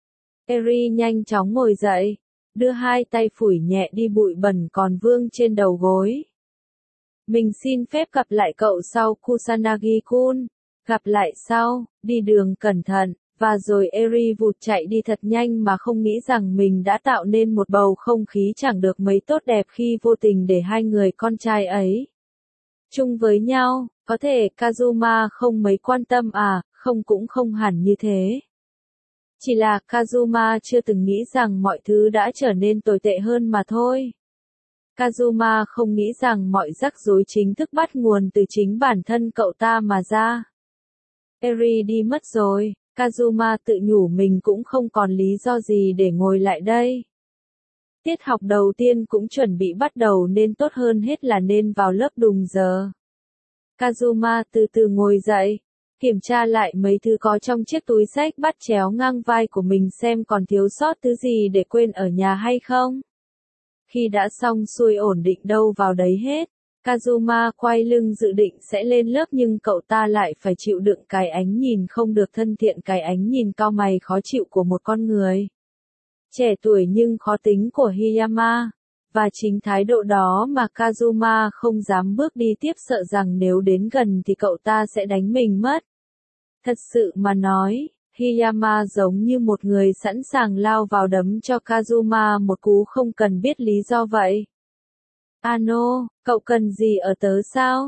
Speaker 1: Eri nhanh chóng ngồi dậy, đưa hai tay phủi nhẹ đi bụi bẩn còn vương trên đầu gối. Mình xin phép gặp lại cậu sau Kusanagi-kun. Gặp lại sau, đi đường cẩn thận. Và rồi Eri vụt chạy đi thật nhanh mà không nghĩ rằng mình đã tạo nên một bầu không khí chẳng được mấy tốt đẹp khi vô tình để hai người con trai ấy chung với nhau. Có thể Kazuma không mấy quan tâm à, không cũng không hẳn như thế. Chỉ là Kazuma chưa từng nghĩ rằng mọi thứ đã trở nên tồi tệ hơn mà thôi. Kazuma không nghĩ rằng mọi rắc rối chính thức bắt nguồn từ chính bản thân cậu ta mà ra. Eri đi mất rồi. Kazuma tự nhủ mình cũng không còn lý do gì để ngồi lại đây. Tiết học đầu tiên cũng chuẩn bị bắt đầu nên tốt hơn hết là nên vào lớp đúng giờ. Kazuma từ từ ngồi dậy, kiểm tra lại mấy thứ có trong chiếc túi xách bắt chéo ngang vai của mình xem còn thiếu sót thứ gì để quên ở nhà hay không. Khi đã xong xuôi ổn định đâu vào đấy hết, Kazuma quay lưng dự định sẽ lên lớp nhưng cậu ta lại phải chịu đựng cái ánh nhìn không được thân thiện, cái ánh nhìn cau mày khó chịu của một con người trẻ tuổi nhưng khó tính của Hiyama. Và chính thái độ đó mà Kazuma không dám bước đi tiếp, sợ rằng nếu đến gần thì cậu ta sẽ đánh mình mất. Thật sự mà nói, Hiyama giống như một người sẵn sàng lao vào đấm cho Kazuma một cú không cần biết lý do vậy. Ano, cậu cần gì ở tớ sao?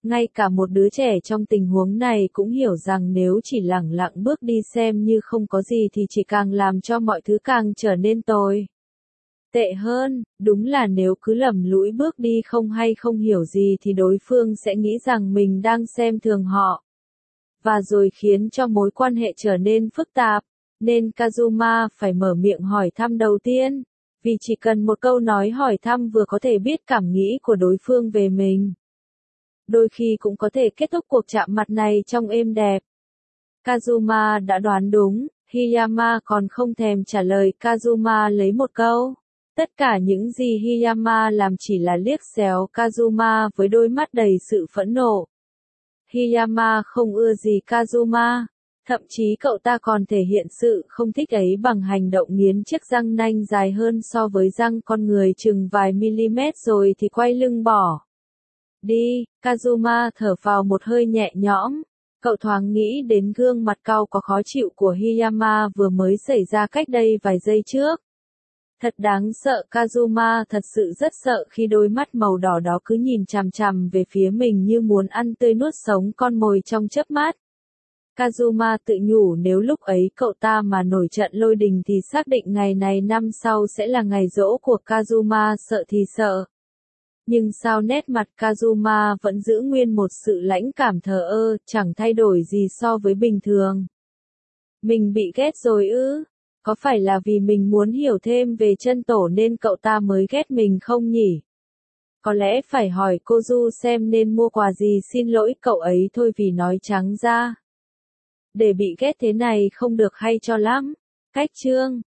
Speaker 1: Ngay cả một đứa trẻ trong tình huống này cũng hiểu rằng nếu chỉ lẳng lặng bước đi xem như không có gì thì chỉ càng làm cho mọi thứ càng trở nên tồi tệ hơn. Đúng là nếu cứ lầm lũi bước đi không hay không hiểu gì thì đối phương sẽ nghĩ rằng mình đang xem thường họ. Và rồi khiến cho mối quan hệ trở nên phức tạp. Nên Kazuma phải mở miệng hỏi thăm đầu tiên. Vì chỉ cần một câu nói hỏi thăm vừa có thể biết cảm nghĩ của đối phương về mình. Đôi khi cũng có thể kết thúc cuộc chạm mặt này trong êm đẹp. Kazuma đã đoán đúng, Hiyama còn không thèm trả lời. Kazuma lấy một câu. Tất cả những gì Hiyama làm chỉ là liếc xéo Kazuma với đôi mắt đầy sự phẫn nộ. Hiyama không ưa gì Kazuma. Thậm chí cậu ta còn thể hiện sự không thích ấy bằng hành động nghiến chiếc răng nanh dài hơn so với răng con người chừng vài mm rồi thì quay lưng bỏ đi. Kazuma thở phào một hơi nhẹ nhõm. Cậu thoáng nghĩ đến gương mặt cau có khó chịu của Hiyama vừa mới xảy ra cách đây vài giây trước. Thật đáng sợ. Kazuma thật sự rất sợ khi đôi mắt màu đỏ đó cứ nhìn chằm chằm về phía mình như muốn ăn tươi nuốt sống con mồi trong chớp mắt. Kazuma tự nhủ nếu lúc ấy cậu ta mà nổi trận lôi đình thì xác định ngày này năm sau sẽ là ngày giỗ của Kazuma. Sợ thì sợ. Nhưng sao nét mặt Kazuma vẫn giữ nguyên một sự lãnh cảm thờ ơ, chẳng thay đổi gì so với bình thường. Mình bị ghét rồi ư? Có phải là vì mình muốn hiểu thêm về chân tổ nên cậu ta mới ghét mình không nhỉ? Có lẽ phải hỏi Kozu xem nên mua quà gì xin lỗi cậu ấy thôi vì nói trắng ra. Để bị ghét thế này không được hay cho lắm. Cách chương